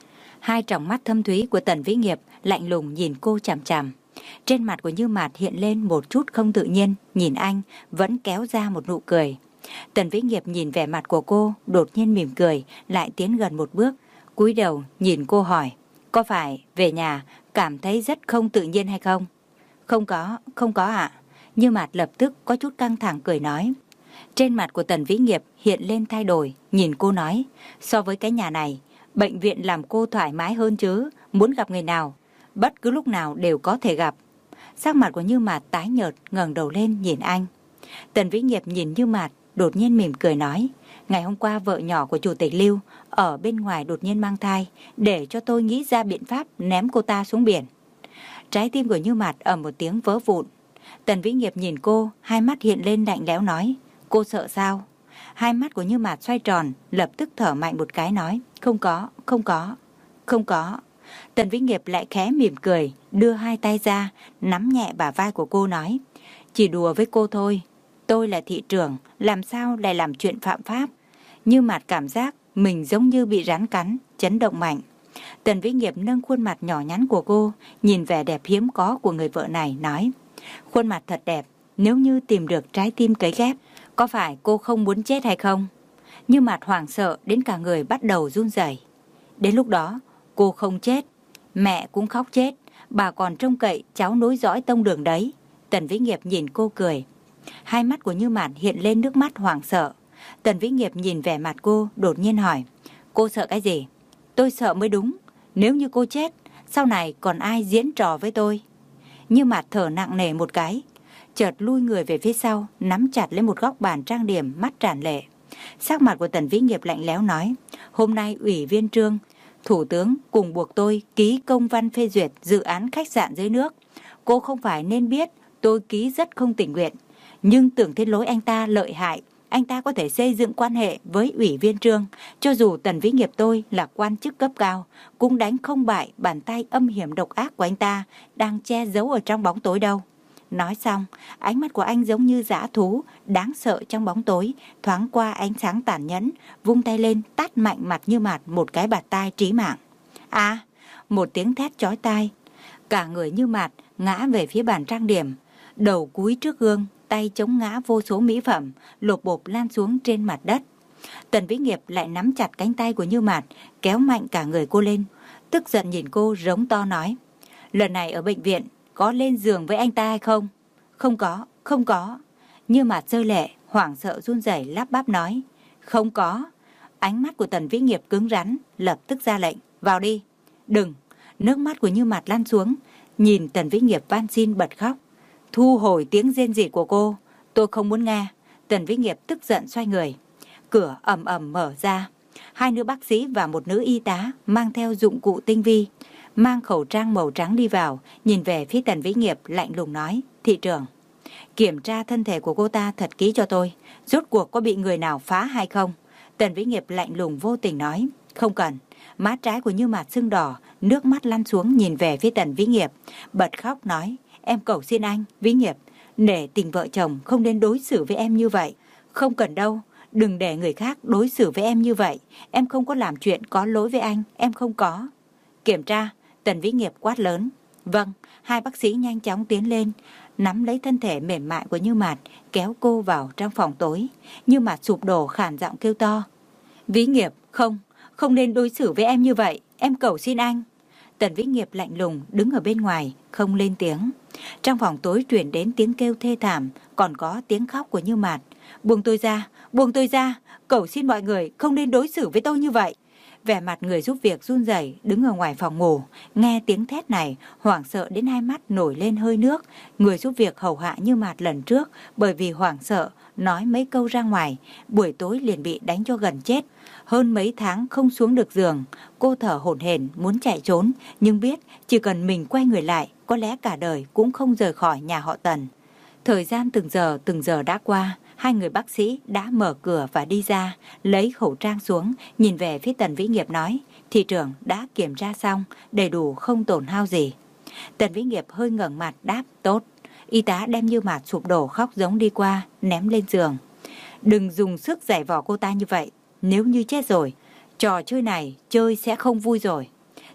Hai tròng mắt thâm thúy của Tần Vĩ Nghiệp lạnh lùng nhìn cô chằm chằm. Trên mặt của Như Mạt hiện lên một chút không tự nhiên, nhìn anh vẫn kéo ra một nụ cười. Tần Vĩ Nghiệp nhìn vẻ mặt của cô, đột nhiên mỉm cười, lại tiến gần một bước, cúi đầu nhìn cô hỏi, có phải về nhà cảm thấy rất không tự nhiên hay không? Không có, không có ạ. Như Mạt lập tức có chút căng thẳng cười nói. Trên mặt của Tần Vĩ Nghiệp hiện lên thay đổi, nhìn cô nói, so với cái nhà này, bệnh viện làm cô thoải mái hơn chứ, muốn gặp người nào, bất cứ lúc nào đều có thể gặp. Sắc mặt của Như Mạt tái nhợt, ngẩng đầu lên nhìn anh. Tần Vĩ Nghiệp nhìn Như Mạt, đột nhiên mỉm cười nói, ngày hôm qua vợ nhỏ của Chủ tịch Lưu ở bên ngoài đột nhiên mang thai, để cho tôi nghĩ ra biện pháp ném cô ta xuống biển. Trái tim của Như Mạt ầm một tiếng vỡ vụn. Tần Vĩ Nghiệp nhìn cô, hai mắt hiện lên lạnh lẽo nói, cô sợ sao? Hai mắt của Như Mạt xoay tròn, lập tức thở mạnh một cái nói, không có, không có, không có. Tần Vĩ Nghiệp lại khẽ mỉm cười, đưa hai tay ra, nắm nhẹ bả vai của cô nói, chỉ đùa với cô thôi, tôi là thị trưởng, làm sao lại làm chuyện phạm pháp? Như Mạt cảm giác mình giống như bị rắn cắn, chấn động mạnh. Tần Vĩ Nghiệp nâng khuôn mặt nhỏ nhắn của cô, nhìn vẻ đẹp hiếm có của người vợ này, nói, khuôn mặt thật đẹp, nếu như tìm được trái tim cấy ghép, có phải cô không muốn chết hay không? Như Mạt hoảng sợ đến cả người bắt đầu run rẩy. Đến lúc đó, cô không chết, mẹ cũng khóc chết, bà còn trông cậy cháu nối dõi tông đường đấy. Tần Vĩ Nghiệp nhìn cô cười. Hai mắt của Như Mạt hiện lên nước mắt hoảng sợ. Tần Vĩ Nghiệp nhìn vẻ mặt cô, đột nhiên hỏi, cô sợ cái gì? Tôi sợ mới đúng, nếu như cô chết, sau này còn ai diễn trò với tôi? Như Mạt thở nặng nề một cái, chợt lui người về phía sau, nắm chặt lấy một góc bàn trang điểm, mắt tràn lệ. Sắc mặt của Tần Vĩ Nghiệp lạnh lẽo nói, hôm nay Ủy viên Trương, Thủ tướng cùng buộc tôi ký công văn phê duyệt dự án khách sạn dưới nước. Cô không phải nên biết tôi ký rất không tình nguyện, nhưng tưởng thế lối anh ta lợi hại, anh ta có thể xây dựng quan hệ với Ủy viên Trương. Cho dù Tần Vĩ Nghiệp tôi là quan chức cấp cao, cũng đánh không bại bàn tay âm hiểm độc ác của anh ta đang che giấu ở trong bóng tối đâu. Nói xong, ánh mắt của anh giống như dã thú, đáng sợ trong bóng tối, thoáng qua ánh sáng tàn nhẫn, vung tay lên tát mạnh mặt Như Mạt một cái bạt tai trí mạng. À, một tiếng thét chói tai, cả người Như Mạt ngã về phía bàn trang điểm, đầu cúi trước gương, tay chống ngã vô số mỹ phẩm, lộp bộp lan xuống trên mặt đất. Tần Vĩ Nghiệp lại nắm chặt cánh tay của Như Mạt, kéo mạnh cả người cô lên, tức giận nhìn cô rống to nói, lần này ở bệnh viện có lên giường với anh ta hay không? Không có, không có. Như Mạt rơi lệ, hoảng sợ run rẩy lắp bắp nói, không có. Ánh mắt của Tần Vĩ Nghiệp cứng rắn, lập tức ra lệnh, vào đi. Đừng. Nước mắt của Như Mạt lan xuống, nhìn Tần Vĩ Nghiệp van xin bật khóc. Thu hồi tiếng rên rỉ của cô, tôi không muốn nghe. Tần Vĩ Nghiệp tức giận xoay người. Cửa ầm ầm mở ra. Hai nữ bác sĩ và một nữ y tá mang theo dụng cụ tinh vi, mang khẩu trang màu trắng đi vào, nhìn về phía Tần Vĩ Nghiệp lạnh lùng nói, thị trưởng, kiểm tra thân thể của cô ta thật kỹ cho tôi, rốt cuộc có bị người nào phá hay không? Tần Vĩ Nghiệp lạnh lùng vô tình nói, không cần. Má trái của Như Mạt sưng đỏ, nước mắt lăn xuống nhìn về phía Tần Vĩ Nghiệp, bật khóc nói, em cầu xin anh, Vĩ Nghiệp, nể tình vợ chồng không nên đối xử với em như vậy. Không cần đâu, đừng để người khác đối xử với em như vậy, em không có làm chuyện có lỗi với anh, em không có. Kiểm tra. Tần Vĩ Nghiệp quát lớn. Vâng. Hai bác sĩ nhanh chóng tiến lên, nắm lấy thân thể mềm mại của Như Mạt, kéo cô vào trong phòng tối. Như Mạt sụp đổ khản giọng kêu to, Vĩ Nghiệp, không, không nên đối xử với em như vậy, em cầu xin anh. Tần Vĩ Nghiệp lạnh lùng đứng ở bên ngoài, không lên tiếng. Trong phòng tối truyền đến tiếng kêu thê thảm, còn có tiếng khóc của Như Mạt. Buông tôi ra, buông tôi ra, cầu xin mọi người không nên đối xử với tôi như vậy. Vẻ mặt người giúp việc run rẩy đứng ở ngoài phòng ngủ, nghe tiếng thét này, hoảng sợ đến hai mắt nổi lên hơi nước. Người giúp việc hầu hạ Như Mạt lần trước, bởi vì hoảng sợ, nói mấy câu ra ngoài, buổi tối liền bị đánh cho gần chết. Hơn mấy tháng không xuống được giường, cô thở hổn hển muốn chạy trốn, nhưng biết chỉ cần mình quay người lại, có lẽ cả đời cũng không rời khỏi nhà họ Tần. Thời gian từng giờ từng giờ đã qua, hai người bác sĩ đã mở cửa và đi ra, lấy khẩu trang xuống, nhìn về phía Tần Vĩ Nghiệp nói, thị trưởng đã kiểm tra xong, đầy đủ không tổn hao gì. Tần Vĩ Nghiệp hơi ngẩng mặt đáp, tốt. Y tá đem Như Mạt sụp đổ khóc giống đi qua, ném lên giường. Đừng dùng sức giày vò cô ta như vậy, nếu như chết rồi, trò chơi này chơi sẽ không vui rồi.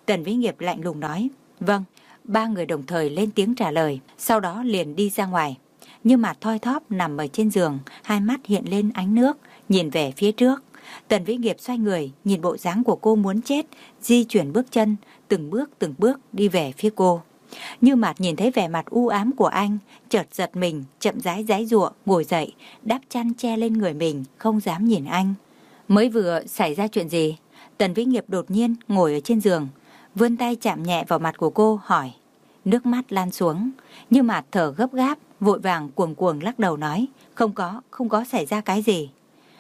Tần Vĩ Nghiệp lạnh lùng nói. Vâng. Ba người đồng thời lên tiếng trả lời, sau đó liền đi ra ngoài. Như Mạt thoi thóp nằm ở trên giường, hai mắt hiện lên ánh nước, nhìn về phía trước. Tần Vĩ Nghiệp xoay người, nhìn bộ dáng của cô muốn chết, di chuyển bước chân, từng bước từng bước đi về phía cô. Như Mạt nhìn thấy vẻ mặt u ám của anh, chợt giật mình, chậm rãi giãy giụa, ngồi dậy, đắp chăn che lên người mình, không dám nhìn anh. Mới vừa xảy ra chuyện gì? Tần Vĩ Nghiệp đột nhiên ngồi ở trên giường, vươn tay chạm nhẹ vào mặt của cô, hỏi. Nước mắt lan xuống. Như Mạt thở gấp gáp, vội vàng cuồng cuồng lắc đầu nói. Không có, không có xảy ra cái gì.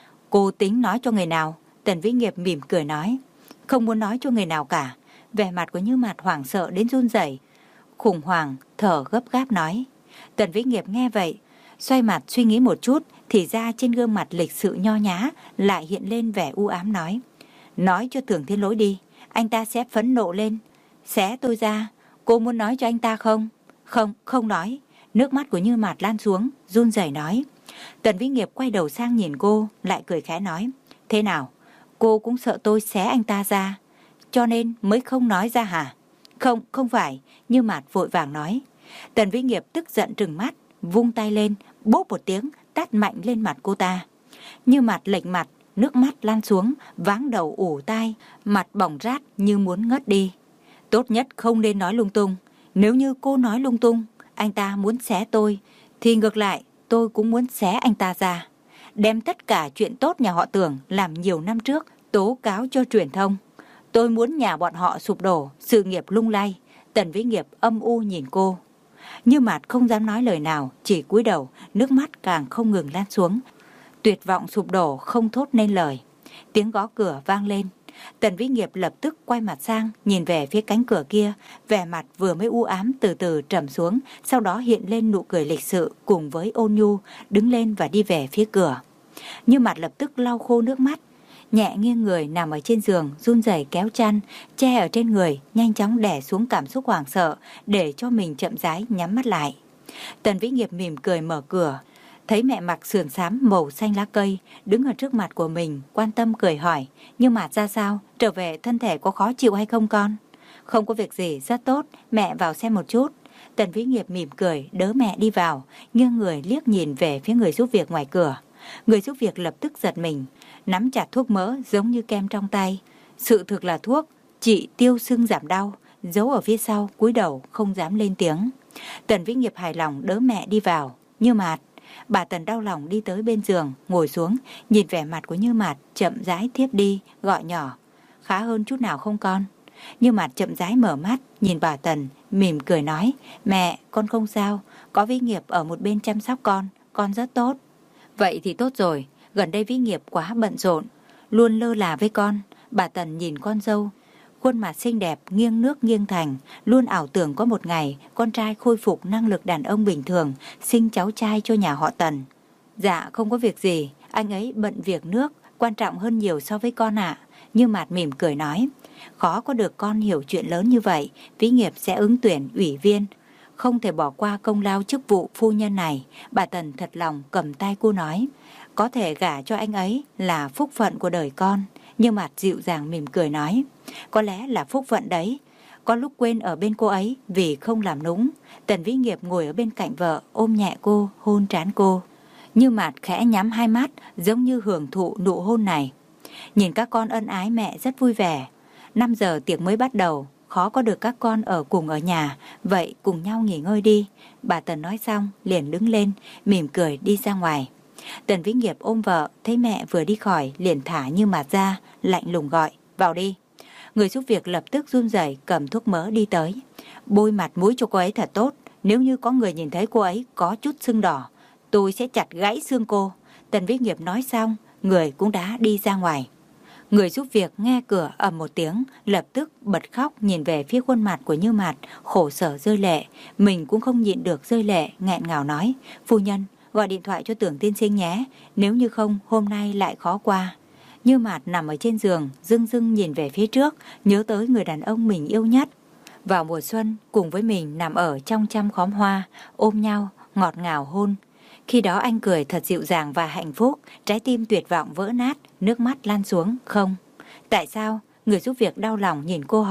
Cô tính nói cho người nào? Tần Vĩ Nghiệp mỉm cười nói. Không muốn nói cho người nào cả. Vẻ mặt của Như Mạt hoảng sợ đến run rẩy, khủng hoảng, thở gấp gáp nói. Tần Vĩ Nghiệp nghe vậy, xoay mặt suy nghĩ một chút, thì ra trên gương mặt lịch sự nho nhã lại hiện lên vẻ u ám nói. Nói cho Tưởng Thiên Lỗi đi, anh ta sẽ phẫn nộ lên, xé tôi ra. Cô muốn nói cho anh ta không? Không, không nói. Nước mắt của Như Mạt lan xuống, run rẩy nói. Tần Vĩ Nghiệp quay đầu sang nhìn cô, lại cười khẽ nói. Thế nào? Cô cũng sợ tôi xé anh ta ra, cho nên mới không nói ra hả? Không, không phải. Như Mạt vội vàng nói. Tần Vĩ Nghiệp tức giận trừng mắt, vung tay lên, bốp một tiếng, tát mạnh lên mặt cô ta. Như Mạt lệch mặt, nước mắt lan xuống, váng đầu ủ tai, mặt bỏng rát như muốn ngất đi. Tốt nhất không nên nói lung tung. Nếu như cô nói lung tung, anh ta muốn xé tôi, thì ngược lại tôi cũng muốn xé anh ta ra. Đem tất cả chuyện tốt nhà họ Tưởng làm nhiều năm trước tố cáo cho truyền thông. Tôi muốn nhà bọn họ sụp đổ, sự nghiệp lung lay. Tần Vĩ Nghiệp âm u nhìn cô. Như Mạt không dám nói lời nào, chỉ cúi đầu, nước mắt càng không ngừng lan xuống. Tuyệt vọng sụp đổ, không thốt nên lời. Tiếng gõ cửa vang lên. Tần Vĩ Nghiệp lập tức quay mặt sang, nhìn về phía cánh cửa kia, vẻ mặt vừa mới u ám từ từ trầm xuống, sau đó hiện lên nụ cười lịch sự cùng với ôn nhu, đứng lên và đi về phía cửa. Như Mạt lập tức lau khô nước mắt, nhẹ nghiêng người nằm ở trên giường, run rẩy kéo chăn che ở trên người, nhanh chóng đè xuống cảm xúc hoảng sợ, để cho mình chậm rãi nhắm mắt lại. Tần Vĩ Nghiệp mỉm cười mở cửa, thấy mẹ mặc sườn xám màu xanh lá cây đứng ở trước mặt của mình, quan tâm cười hỏi. Nhưng Mạt ra sao? Trở về thân thể có khó chịu hay không con? Không có việc gì, rất tốt, mẹ vào xem một chút. Tần Vĩ Nghiệp mỉm cười đỡ mẹ đi vào, nghiêng người liếc nhìn về phía người giúp việc ngoài cửa. Người giúp việc lập tức giật mình, nắm chặt thuốc mỡ giống như kem trong tay. Sự thực là thuốc trị tiêu sưng giảm đau, giấu ở phía sau, cúi đầu không dám lên tiếng. Tần Vĩ Nghiệp hài lòng đỡ mẹ đi vào. Như Mạt. Bà Tần đau lòng đi tới bên giường, ngồi xuống, nhìn vẻ mặt của Như Mạt chậm rãi thiếp đi, gọi nhỏ. Khá hơn chút nào không con? Như Mạt chậm rãi mở mắt, nhìn bà Tần, mỉm cười nói. Mẹ, con không sao, có Vĩ Nghiệp ở một bên chăm sóc con, con rất tốt. Vậy thì tốt rồi, gần đây Vĩ Nghiệp quá bận rộn, luôn lơ là với con. Bà Tần nhìn con dâu, khuôn mặt xinh đẹp nghiêng nước nghiêng thành, luôn ảo tưởng có một ngày con trai khôi phục năng lực đàn ông bình thường, sinh cháu trai cho nhà họ Tần. Dạ không có việc gì, anh ấy bận việc nước, quan trọng hơn nhiều so với con ạ. Như Mạt mỉm cười nói. Khó có được con hiểu chuyện lớn như vậy, Vĩ Nghiệp sẽ ứng tuyển ủy viên, không thể bỏ qua công lao chức vụ phu nhân này. Bà Tần thật lòng cầm tay cô nói. Có thể gả cho anh ấy là phúc phận của đời con. Như Mạt dịu dàng mỉm cười nói. Có lẽ là phúc phận đấy. Có lúc quên ở bên cô ấy vì không làm núng. Tần Vĩ Nghiệp ngồi ở bên cạnh vợ, ôm nhẹ cô, hôn trán cô. Như Mạt khẽ nhắm hai mắt, giống như hưởng thụ nụ hôn này. Nhìn các con ân ái mẹ rất vui vẻ. năm giờ tiệc mới bắt đầu, khó có được các con ở cùng ở nhà, vậy cùng nhau nghỉ ngơi đi. Bà Tần nói xong, liền đứng lên, mỉm cười đi ra ngoài. Tần Vĩ Nghiệp ôm vợ, thấy mẹ vừa đi khỏi, liền thả Như Mạt ra, lạnh lùng gọi, vào đi. Người giúp việc lập tức run rẩy cầm thuốc mỡ đi tới. Bôi mặt mũi cho cô ấy thật tốt, nếu như có người nhìn thấy cô ấy có chút sưng đỏ, tôi sẽ chặt gãy xương cô. Tần Vĩ Nghiệp nói xong, người cũng đã đi ra ngoài. Người giúp việc nghe cửa ầm một tiếng, lập tức bật khóc nhìn về phía khuôn mặt của Như Mạt, khổ sở rơi lệ. Mình cũng không nhịn được rơi lệ, nghẹn ngào nói, phu nhân, gọi điện thoại cho Tưởng tiên sinh nhé, nếu như không hôm nay lại khó qua. Như Mạt nằm ở trên giường, dưng dưng nhìn về phía trước, nhớ tới người đàn ông mình yêu nhất. Vào mùa xuân, cùng với mình nằm ở trong trăm khóm hoa, ôm nhau, ngọt ngào hôn. Khi đó anh cười thật dịu dàng và hạnh phúc, trái tim tuyệt vọng vỡ nát, nước mắt lan xuống. Không. Tại sao? Người giúp việc đau lòng nhìn cô hỏi.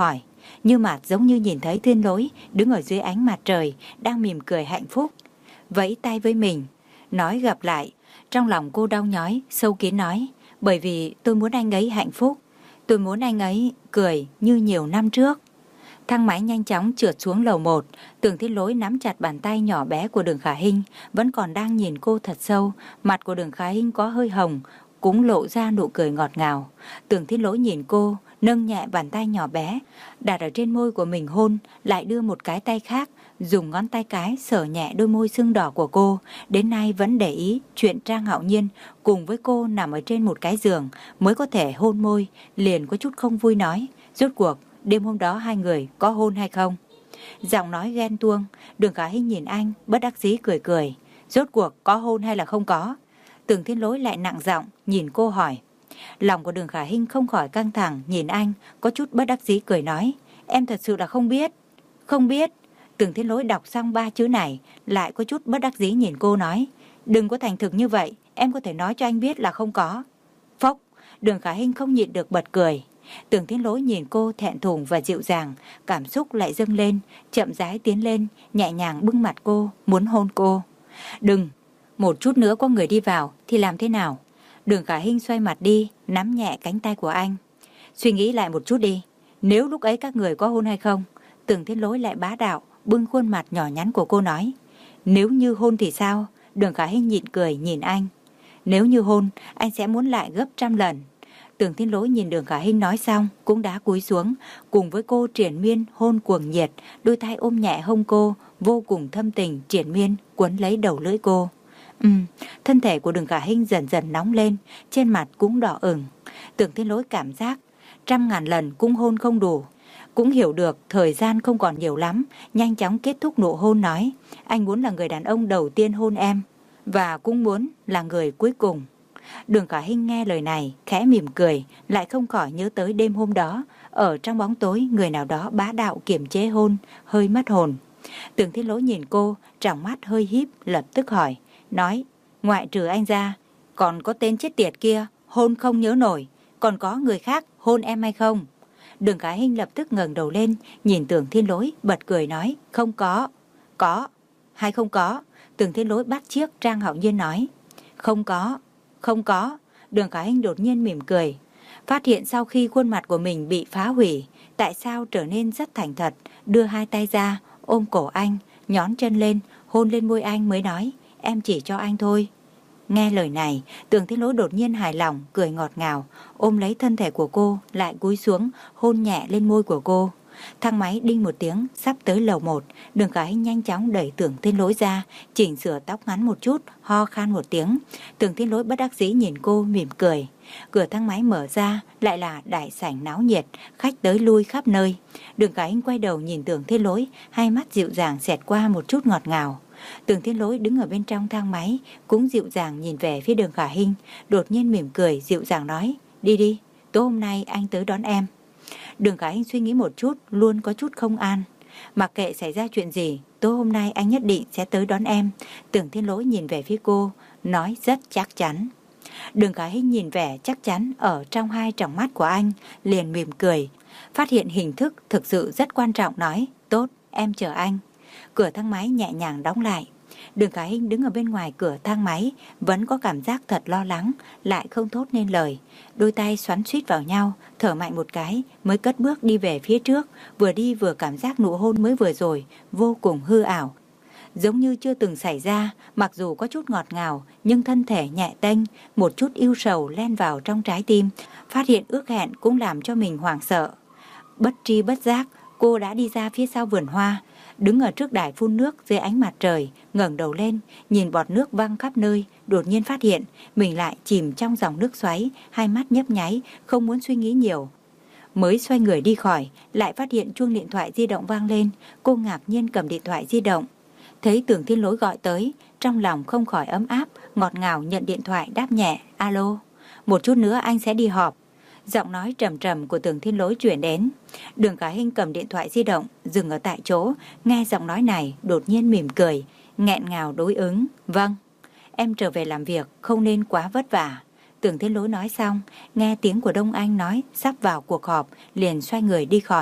như mặt giống như nhìn thấy Thiên Lỗi đứng ở dưới ánh mặt trời, đang mỉm cười hạnh phúc, vẫy tay với mình, nói gặp lại. Trong lòng cô đau nhói, sâu kín nói, bởi vì tôi muốn anh ấy hạnh phúc, tôi muốn anh ấy cười như nhiều năm trước. Thang máy nhanh chóng trượt xuống lầu một. Tưởng Thiên Lỗi nắm chặt bàn tay nhỏ bé của Đường Khả Hinh, vẫn còn đang nhìn cô thật sâu. Mặt của Đường Khả Hinh có hơi hồng, cũng lộ ra nụ cười ngọt ngào. Tưởng Thiên Lỗi nhìn cô, nâng nhẹ bàn tay nhỏ bé, đặt ở trên môi của mình hôn, lại đưa một cái tay khác, dùng ngón tay cái sờ nhẹ đôi môi sưng đỏ của cô. Đến nay vẫn để ý chuyện Trang Hạo Nhiên cùng với cô nằm ở trên một cái giường mới có thể hôn môi, liền có chút không vui nói, rốt cuộc đêm hôm đó hai người có hôn hay không? Giọng nói ghen tuông. Đường Khả Hinh nhìn anh, bất đắc dĩ cười cười, rốt cuộc có hôn hay là không có? Tưởng Thiên Lỗi lại nặng giọng nhìn cô hỏi. Lòng của Đường Khả Hinh không khỏi căng thẳng, nhìn anh, có chút bất đắc dĩ cười nói, em thật sự là không biết. Không biết. Tưởng Thiên Lỗi đọc xong ba chữ này, lại có chút bất đắc dĩ nhìn cô nói, đừng có thành thực như vậy, em có thể nói cho anh biết là không có. Phốc. Đường Khả Hinh không nhịn được bật cười. Tưởng Thiên Lỗi nhìn cô thẹn thùng và dịu dàng, cảm xúc lại dâng lên, chậm rãi tiến lên, nhẹ nhàng bưng mặt cô, muốn hôn cô. Đừng, một chút nữa có người đi vào thì làm thế nào? Đường Khả Hinh xoay mặt đi, nắm nhẹ cánh tay của anh. Suy nghĩ lại một chút đi, nếu lúc ấy các người có hôn hay không? Tưởng Thiên Lỗi lại bá đạo, bưng khuôn mặt nhỏ nhắn của cô nói. Nếu như hôn thì sao? Đường Khả Hinh nhịn cười nhìn anh. Nếu như hôn, anh sẽ muốn lại gấp trăm lần. Tưởng Thiên Lỗi nhìn Đường Khả Hinh nói xong, cũng đã cúi xuống, cùng với cô triền miên hôn cuồng nhiệt, đôi tay ôm nhẹ hông cô, vô cùng thâm tình triền miên quấn lấy đầu lưỡi cô. Ừ, thân thể của Đường Khả Hinh dần dần nóng lên, trên mặt cũng đỏ ửng. Tưởng Thiên Lỗi cảm giác trăm ngàn lần cũng hôn không đủ, cũng hiểu được thời gian không còn nhiều lắm, nhanh chóng kết thúc nụ hôn nói, anh muốn là người đàn ông đầu tiên hôn em, và cũng muốn là người cuối cùng. Đường Khả Hinh nghe lời này, khẽ mỉm cười, lại không khỏi nhớ tới đêm hôm đó, ở trong bóng tối người nào đó bá đạo kiềm chế hôn, hơi mất hồn. Tưởng Thiên Lỗi nhìn cô, tròng mắt hơi híp, lập tức hỏi, nói, ngoại trừ anh ra, còn có tên chết tiệt kia, hôn không nhớ nổi, còn có người khác hôn em hay không? Đường Khả Hinh lập tức ngẩng đầu lên, nhìn Tưởng Thiên Lỗi, bật cười nói, không có. Có, hay không có? Tưởng Thiên Lỗi bắt chiếc Trang Hạo Nhiên nói, không có. Không có. Đường Khả Hinh đột nhiên mỉm cười, phát hiện sau khi khuôn mặt của mình bị phá hủy, tại sao trở nên rất thành thật, đưa hai tay ra, ôm cổ anh, nhón chân lên, hôn lên môi anh mới nói, em chỉ cho anh thôi. Nghe lời này, Tưởng Thiên Lỗi đột nhiên hài lòng, cười ngọt ngào, ôm lấy thân thể của cô, lại cúi xuống, hôn nhẹ lên môi của cô. Thang máy đinh một tiếng, sắp tới lầu một. Đường Khả Hinh nhanh chóng đẩy Tưởng Thiên Lỗi ra, chỉnh sửa tóc ngắn một chút, ho khan một tiếng. Tưởng Thiên Lỗi bất đắc dĩ nhìn cô, mỉm cười. Cửa thang máy mở ra, lại là đại sảnh náo nhiệt, khách tới lui khắp nơi. Đường Khả Hinh quay đầu nhìn Tưởng Thiên Lỗi, hai mắt dịu dàng xẹt qua một chút ngọt ngào. Tưởng Thiên Lỗi đứng ở bên trong thang máy, cũng dịu dàng nhìn về phía Đường Khả Hinh, đột nhiên mỉm cười, dịu dàng nói, đi đi, tối hôm nay anh tới đón em. Đường Khả Hinh suy nghĩ một chút, luôn có chút không an. Mặc kệ xảy ra chuyện gì, tối hôm nay anh nhất định sẽ tới đón em. Tưởng Thiên Lỗi nhìn về phía cô, nói rất chắc chắn. Đường Khả Hinh nhìn vẻ chắc chắn ở trong hai tròng mắt của anh, liền mỉm cười. Phát hiện hình thức thực sự rất quan trọng, nói, tốt, em chờ anh. Cửa thang máy nhẹ nhàng đóng lại. Đường Khả Hinh đứng ở bên ngoài cửa thang máy, vẫn có cảm giác thật lo lắng, lại không thốt nên lời. Đôi tay xoắn suýt vào nhau, thở mạnh một cái, mới cất bước đi về phía trước. Vừa đi vừa cảm giác nụ hôn mới vừa rồi, vô cùng hư ảo, giống như chưa từng xảy ra. Mặc dù có chút ngọt ngào, nhưng thân thể nhẹ tênh, một chút ưu sầu len vào trong trái tim. Phát hiện ước hẹn cũng làm cho mình hoảng sợ. Bất tri bất giác, cô đã đi ra phía sau vườn hoa, đứng ở trước đài phun nước dưới ánh mặt trời, ngẩng đầu lên, nhìn bọt nước văng khắp nơi, đột nhiên phát hiện mình lại chìm trong dòng nước xoáy, hai mắt nhấp nháy, không muốn suy nghĩ nhiều. Mới xoay người đi khỏi, lại phát hiện chuông điện thoại di động vang lên, cô ngạc nhiên cầm điện thoại di động. Thấy Tưởng Thiên Lỗi gọi tới, trong lòng không khỏi ấm áp, ngọt ngào nhận điện thoại đáp nhẹ, alo, một chút nữa anh sẽ đi họp. Giọng nói trầm trầm của Tưởng Thiên Lỗi chuyển đến. Đường Khả Hinh cầm điện thoại di động, dừng ở tại chỗ, nghe giọng nói này, đột nhiên mỉm cười, nghẹn ngào đối ứng, vâng, em trở về làm việc, không nên quá vất vả. Tưởng Thiên Lỗi nói xong, nghe tiếng của Đông Anh nói sắp vào cuộc họp, liền xoay người đi khỏi.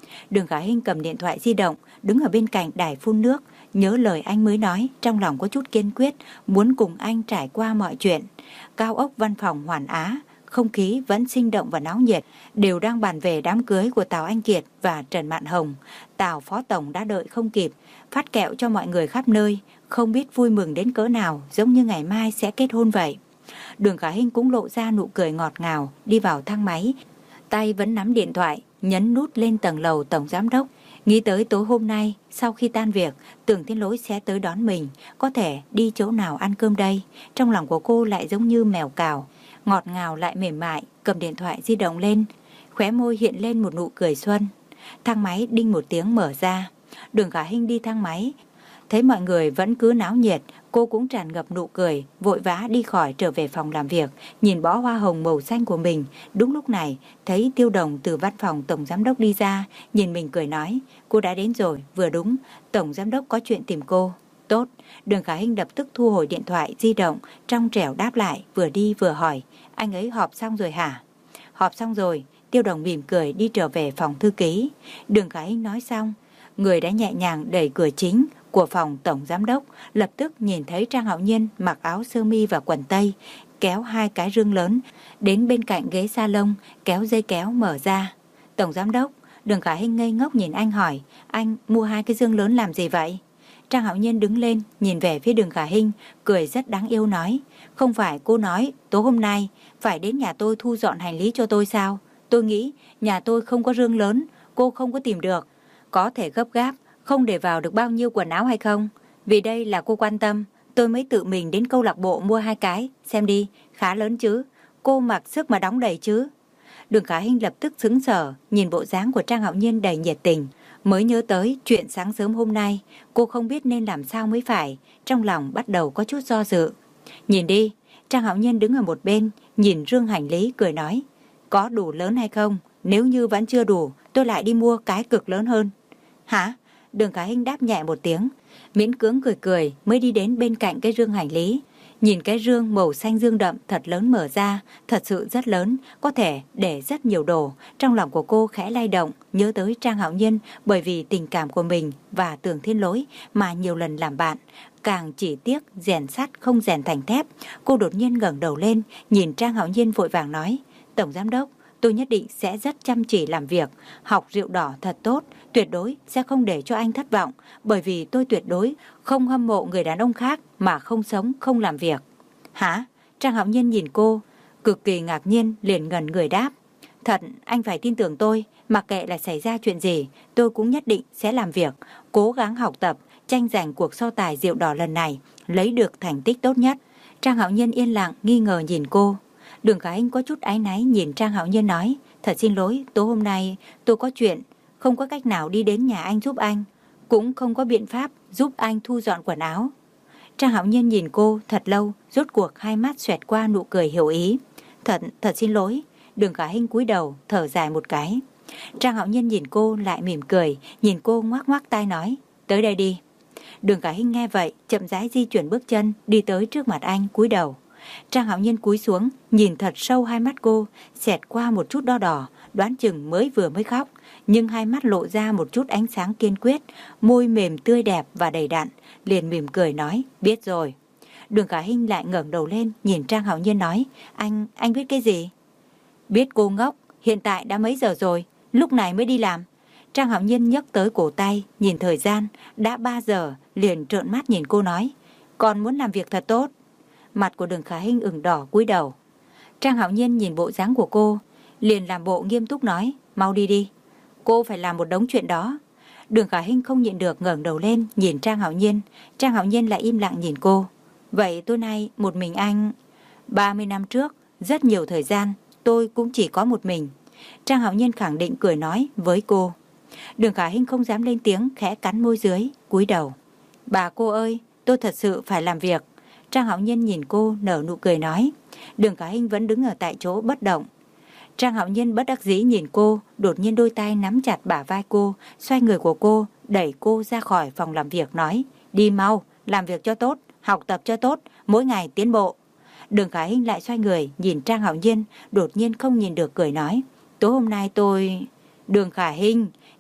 Đường Khả Hinh cầm điện thoại di động, đứng ở bên cạnh đài phun nước, nhớ lời anh mới nói, trong lòng có chút kiên quyết, muốn cùng anh trải qua mọi chuyện. Cao ốc văn phòng Hoàn Á, không khí vẫn sinh động và náo nhiệt, đều đang bàn về đám cưới của Tào Anh Kiệt và Trần Mạn Hồng. Tào Phó Tổng đã đợi không kịp, phát kẹo cho mọi người khắp nơi, không biết vui mừng đến cỡ nào, giống như ngày mai sẽ kết hôn vậy. Đường Khả Hinh cũng lộ ra nụ cười ngọt ngào, đi vào thang máy, tay vẫn nắm điện thoại, nhấn nút lên tầng lầu Tổng Giám Đốc. Nghĩ tới tối hôm nay, sau khi tan việc, Tưởng Thiên Lỗi sẽ tới đón mình, có thể đi chỗ nào ăn cơm đây. Trong lòng của cô lại giống như mèo cào, ngọt ngào lại mềm mại, cầm điện thoại di động lên, khóe môi hiện lên một nụ cười xuân. Thang máy đinh một tiếng mở ra, Đường Khả Hinh đi thang máy, thấy mọi người vẫn cứ náo nhiệt, cô cũng tràn ngập nụ cười, vội vã đi khỏi trở về phòng làm việc, nhìn bó hoa hồng màu xanh của mình. Đúng lúc này, thấy Tiêu Đồng từ văn phòng Tổng Giám Đốc đi ra, nhìn mình cười nói, cô đã đến rồi, vừa đúng, Tổng Giám Đốc có chuyện tìm cô. Tốt, Đường Khả Hinh lập tức thu hồi điện thoại di động, trong trẻo đáp lại, vừa đi vừa hỏi, anh ấy họp xong rồi hả? Họp xong rồi, Tiêu Đồng mỉm cười đi trở về phòng thư ký. Đường Khả Hinh nói xong, người đã nhẹ nhàng đẩy cửa chính của phòng Tổng Giám Đốc, lập tức nhìn thấy Trang Hạo Nhiên mặc áo sơ mi và quần tây, kéo hai cái rương lớn, đến bên cạnh ghế salon, kéo dây kéo mở ra. Tổng Giám Đốc, Đường Khả Hinh ngây ngốc nhìn anh hỏi, anh mua hai cái rương lớn làm gì vậy? Trang Hạo Nhiên đứng lên, nhìn về phía Đường Khả Hinh, cười rất đáng yêu nói, không phải cô nói tối hôm nay phải đến nhà tôi thu dọn hành lý cho tôi sao? Tôi nghĩ nhà tôi không có rương lớn, cô không có tìm được, có thể gấp gáp, không để vào được bao nhiêu quần áo hay không? Vì đây là cô quan tâm, tôi mới tự mình đến câu lạc bộ mua hai cái, xem đi, khá lớn chứ, cô mặc sức mà đóng đầy chứ. Đường Khả Hinh lập tức sững sờ, nhìn bộ dáng của Trang Hạo Nhiên đầy nhiệt tình, mới nhớ tới chuyện sáng sớm hôm nay, cô không biết nên làm sao mới phải, trong lòng bắt đầu có chút do dự. Nhìn đi, Trang Hạo Nhiên đứng ở một bên, nhìn rương hành lý cười nói, có đủ lớn hay không? Nếu như vẫn chưa đủ, tôi lại đi mua cái cực lớn hơn. Hả? Đường Khả Hinh đáp nhẹ một tiếng, miễn cưỡng cười cười mới đi đến bên cạnh cái rương hành lý. Nhìn cái rương màu xanh dương đậm thật lớn mở ra, thật sự rất lớn, có thể để rất nhiều đồ. Trong lòng của cô khẽ lay động, nhớ tới Trang Hạo Nhiên, bởi vì tình cảm của mình và Tưởng Thiên Lỗi mà nhiều lần làm bạn. Càng chỉ tiếc rèn sắt không rèn thành thép. Cô đột nhiên ngẩng đầu lên, nhìn Trang Hạo Nhiên vội vàng nói, Tổng Giám Đốc, tôi nhất định sẽ rất chăm chỉ làm việc, học rượu đỏ thật tốt, tuyệt đối sẽ không để cho anh thất vọng, bởi vì tôi tuyệt đối không hâm mộ người đàn ông khác mà không sống, không làm việc. Hả? Trang Hạo Nhiên nhìn cô, cực kỳ ngạc nhiên, liền ngẩn người đáp. Thật, anh phải tin tưởng tôi, mặc kệ là xảy ra chuyện gì, tôi cũng nhất định sẽ làm việc, cố gắng học tập, tranh giành cuộc so tài rượu đỏ lần này, lấy được thành tích tốt nhất. Trang Hạo Nhiên yên lặng, nghi ngờ nhìn cô. Đường Khả Hinh có chút áy náy nhìn Trang Hạo Nhiên nói, thật xin lỗi, tối hôm nay tôi có chuyện, không có cách nào đi đến nhà anh giúp anh, cũng không có biện pháp giúp anh thu dọn quần áo. Trang Hạo Nhiên nhìn cô thật lâu, rốt cuộc hai mắt xoẹt qua nụ cười hiểu ý. Thật, thật xin lỗi. Đường Khả Hinh cúi đầu, thở dài một cái. Trang Hạo Nhiên nhìn cô lại mỉm cười, nhìn cô ngoác ngoác tai nói, tới đây đi. Đường Khả Hinh nghe vậy, chậm rãi di chuyển bước chân, đi tới trước mặt anh, cúi đầu. Trang Hạo Nhiên cúi xuống, nhìn thật sâu hai mắt cô, xẹt qua một chút đo đỏ, đoán chừng mới vừa mới khóc, nhưng hai mắt lộ ra một chút ánh sáng kiên quyết, môi mềm tươi đẹp và đầy đặn, liền mỉm cười nói, biết rồi. Đường Khả Hinh lại ngẩng đầu lên, nhìn Trang Hạo Nhiên nói, anh, anh biết cái gì? Biết cô ngốc, hiện tại đã mấy giờ rồi, lúc này mới đi làm. Trang Hạo Nhiên nhấc tới cổ tay, nhìn thời gian, đã ba giờ, liền trợn mắt nhìn cô nói, còn muốn làm việc thật tốt. Mặt của Đường Khả Hinh ửng đỏ cúi đầu. Trang Hạo Nhiên nhìn bộ dáng của cô, liền làm bộ nghiêm túc nói, mau đi đi, cô phải làm một đống chuyện đó. Đường Khả Hinh không nhịn được ngẩng đầu lên nhìn Trang Hạo Nhiên. Trang Hạo Nhiên lại im lặng nhìn cô. Vậy tối nay một mình anh? ba mươi năm trước, rất nhiều thời gian, tôi cũng chỉ có một mình. Trang Hạo Nhiên khẳng định cười nói với cô. Đường Khả Hinh không dám lên tiếng, khẽ cắn môi dưới, cúi đầu. Bà cô ơi, tôi thật sự phải làm việc. Trang Hạo Nhiên nhìn cô nở nụ cười nói. Đường Khả Hinh vẫn đứng ở tại chỗ bất động. Trang Hạo Nhiên bất đắc dĩ nhìn cô, đột nhiên đôi tay nắm chặt bả vai cô, xoay người của cô, đẩy cô ra khỏi phòng làm việc nói, đi mau, làm việc cho tốt, học tập cho tốt, mỗi ngày tiến bộ. Đường Khả Hinh lại xoay người, nhìn Trang Hạo Nhiên, đột nhiên không nhìn được cười nói, tối hôm nay tôi... Đường Khả Hinh,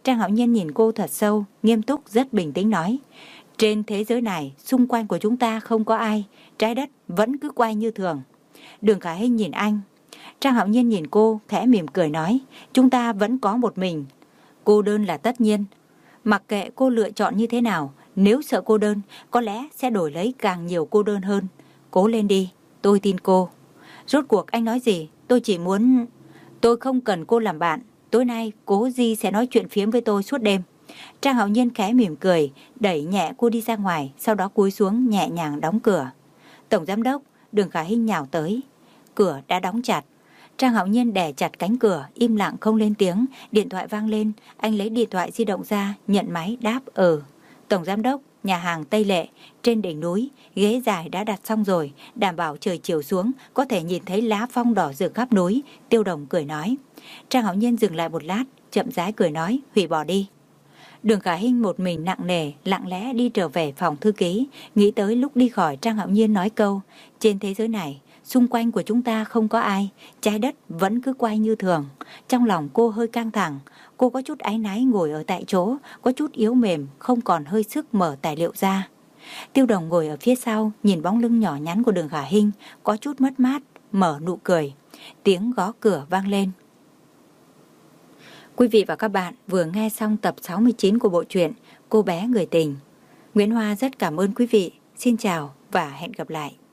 Trang Hạo Nhiên nhìn cô thật sâu, nghiêm túc rất bình tĩnh nói. Trên thế giới này, xung quanh của chúng ta không có ai, trái đất vẫn cứ quay như thường. Đường Khải Hinh nhìn anh. Trang Hạo Nhiên nhìn cô, khẽ mỉm cười nói. Chúng ta vẫn có một mình. Cô đơn là tất nhiên. Mặc kệ cô lựa chọn như thế nào, nếu sợ cô đơn, có lẽ sẽ đổi lấy càng nhiều cô đơn hơn. Cố lên đi, tôi tin cô. Rốt cuộc anh nói gì? Tôi chỉ muốn... Tôi không cần cô làm bạn. Tối nay, Cố Di sẽ nói chuyện phiếm với tôi suốt đêm. Trang Hạo Nhiên khẽ mỉm cười, đẩy nhẹ cô đi ra ngoài, sau đó cúi xuống nhẹ nhàng đóng cửa. Tổng giám đốc, Đường Khải Hinh nhào tới. Cửa đã đóng chặt. Trang Hạo Nhiên đè chặt cánh cửa, im lặng không lên tiếng. Điện thoại vang lên, anh lấy điện thoại di động ra, nhận máy đáp ừ. Tổng giám đốc, nhà hàng Tây Lệ, trên đỉnh núi, ghế dài đã đặt xong rồi, đảm bảo trời chiều xuống, có thể nhìn thấy lá phong đỏ rực khắp núi. Tiêu Đồng cười nói. Trang Hạo Nhiên dừng lại một lát, chậm rãi cười nói, hủy bỏ đi. Đường Khải Hinh một mình nặng nề, lặng lẽ đi trở về phòng thư ký, nghĩ tới lúc đi khỏi Trang Hạo Nhiên nói câu, trên thế giới này, xung quanh của chúng ta không có ai, trái đất vẫn cứ quay như thường. Trong lòng cô hơi căng thẳng, cô có chút áy náy ngồi ở tại chỗ, có chút yếu mềm, không còn hơi sức mở tài liệu ra. Tiêu Đồng ngồi ở phía sau, nhìn bóng lưng nhỏ nhắn của Đường Khải Hinh, có chút mất mát, mở nụ cười. Tiếng gõ cửa vang lên. Quý vị và các bạn vừa nghe xong tập sáu mươi chín của bộ truyện Cô bé người tình. Nguyễn Hoa rất cảm ơn quý vị. Xin chào và hẹn gặp lại.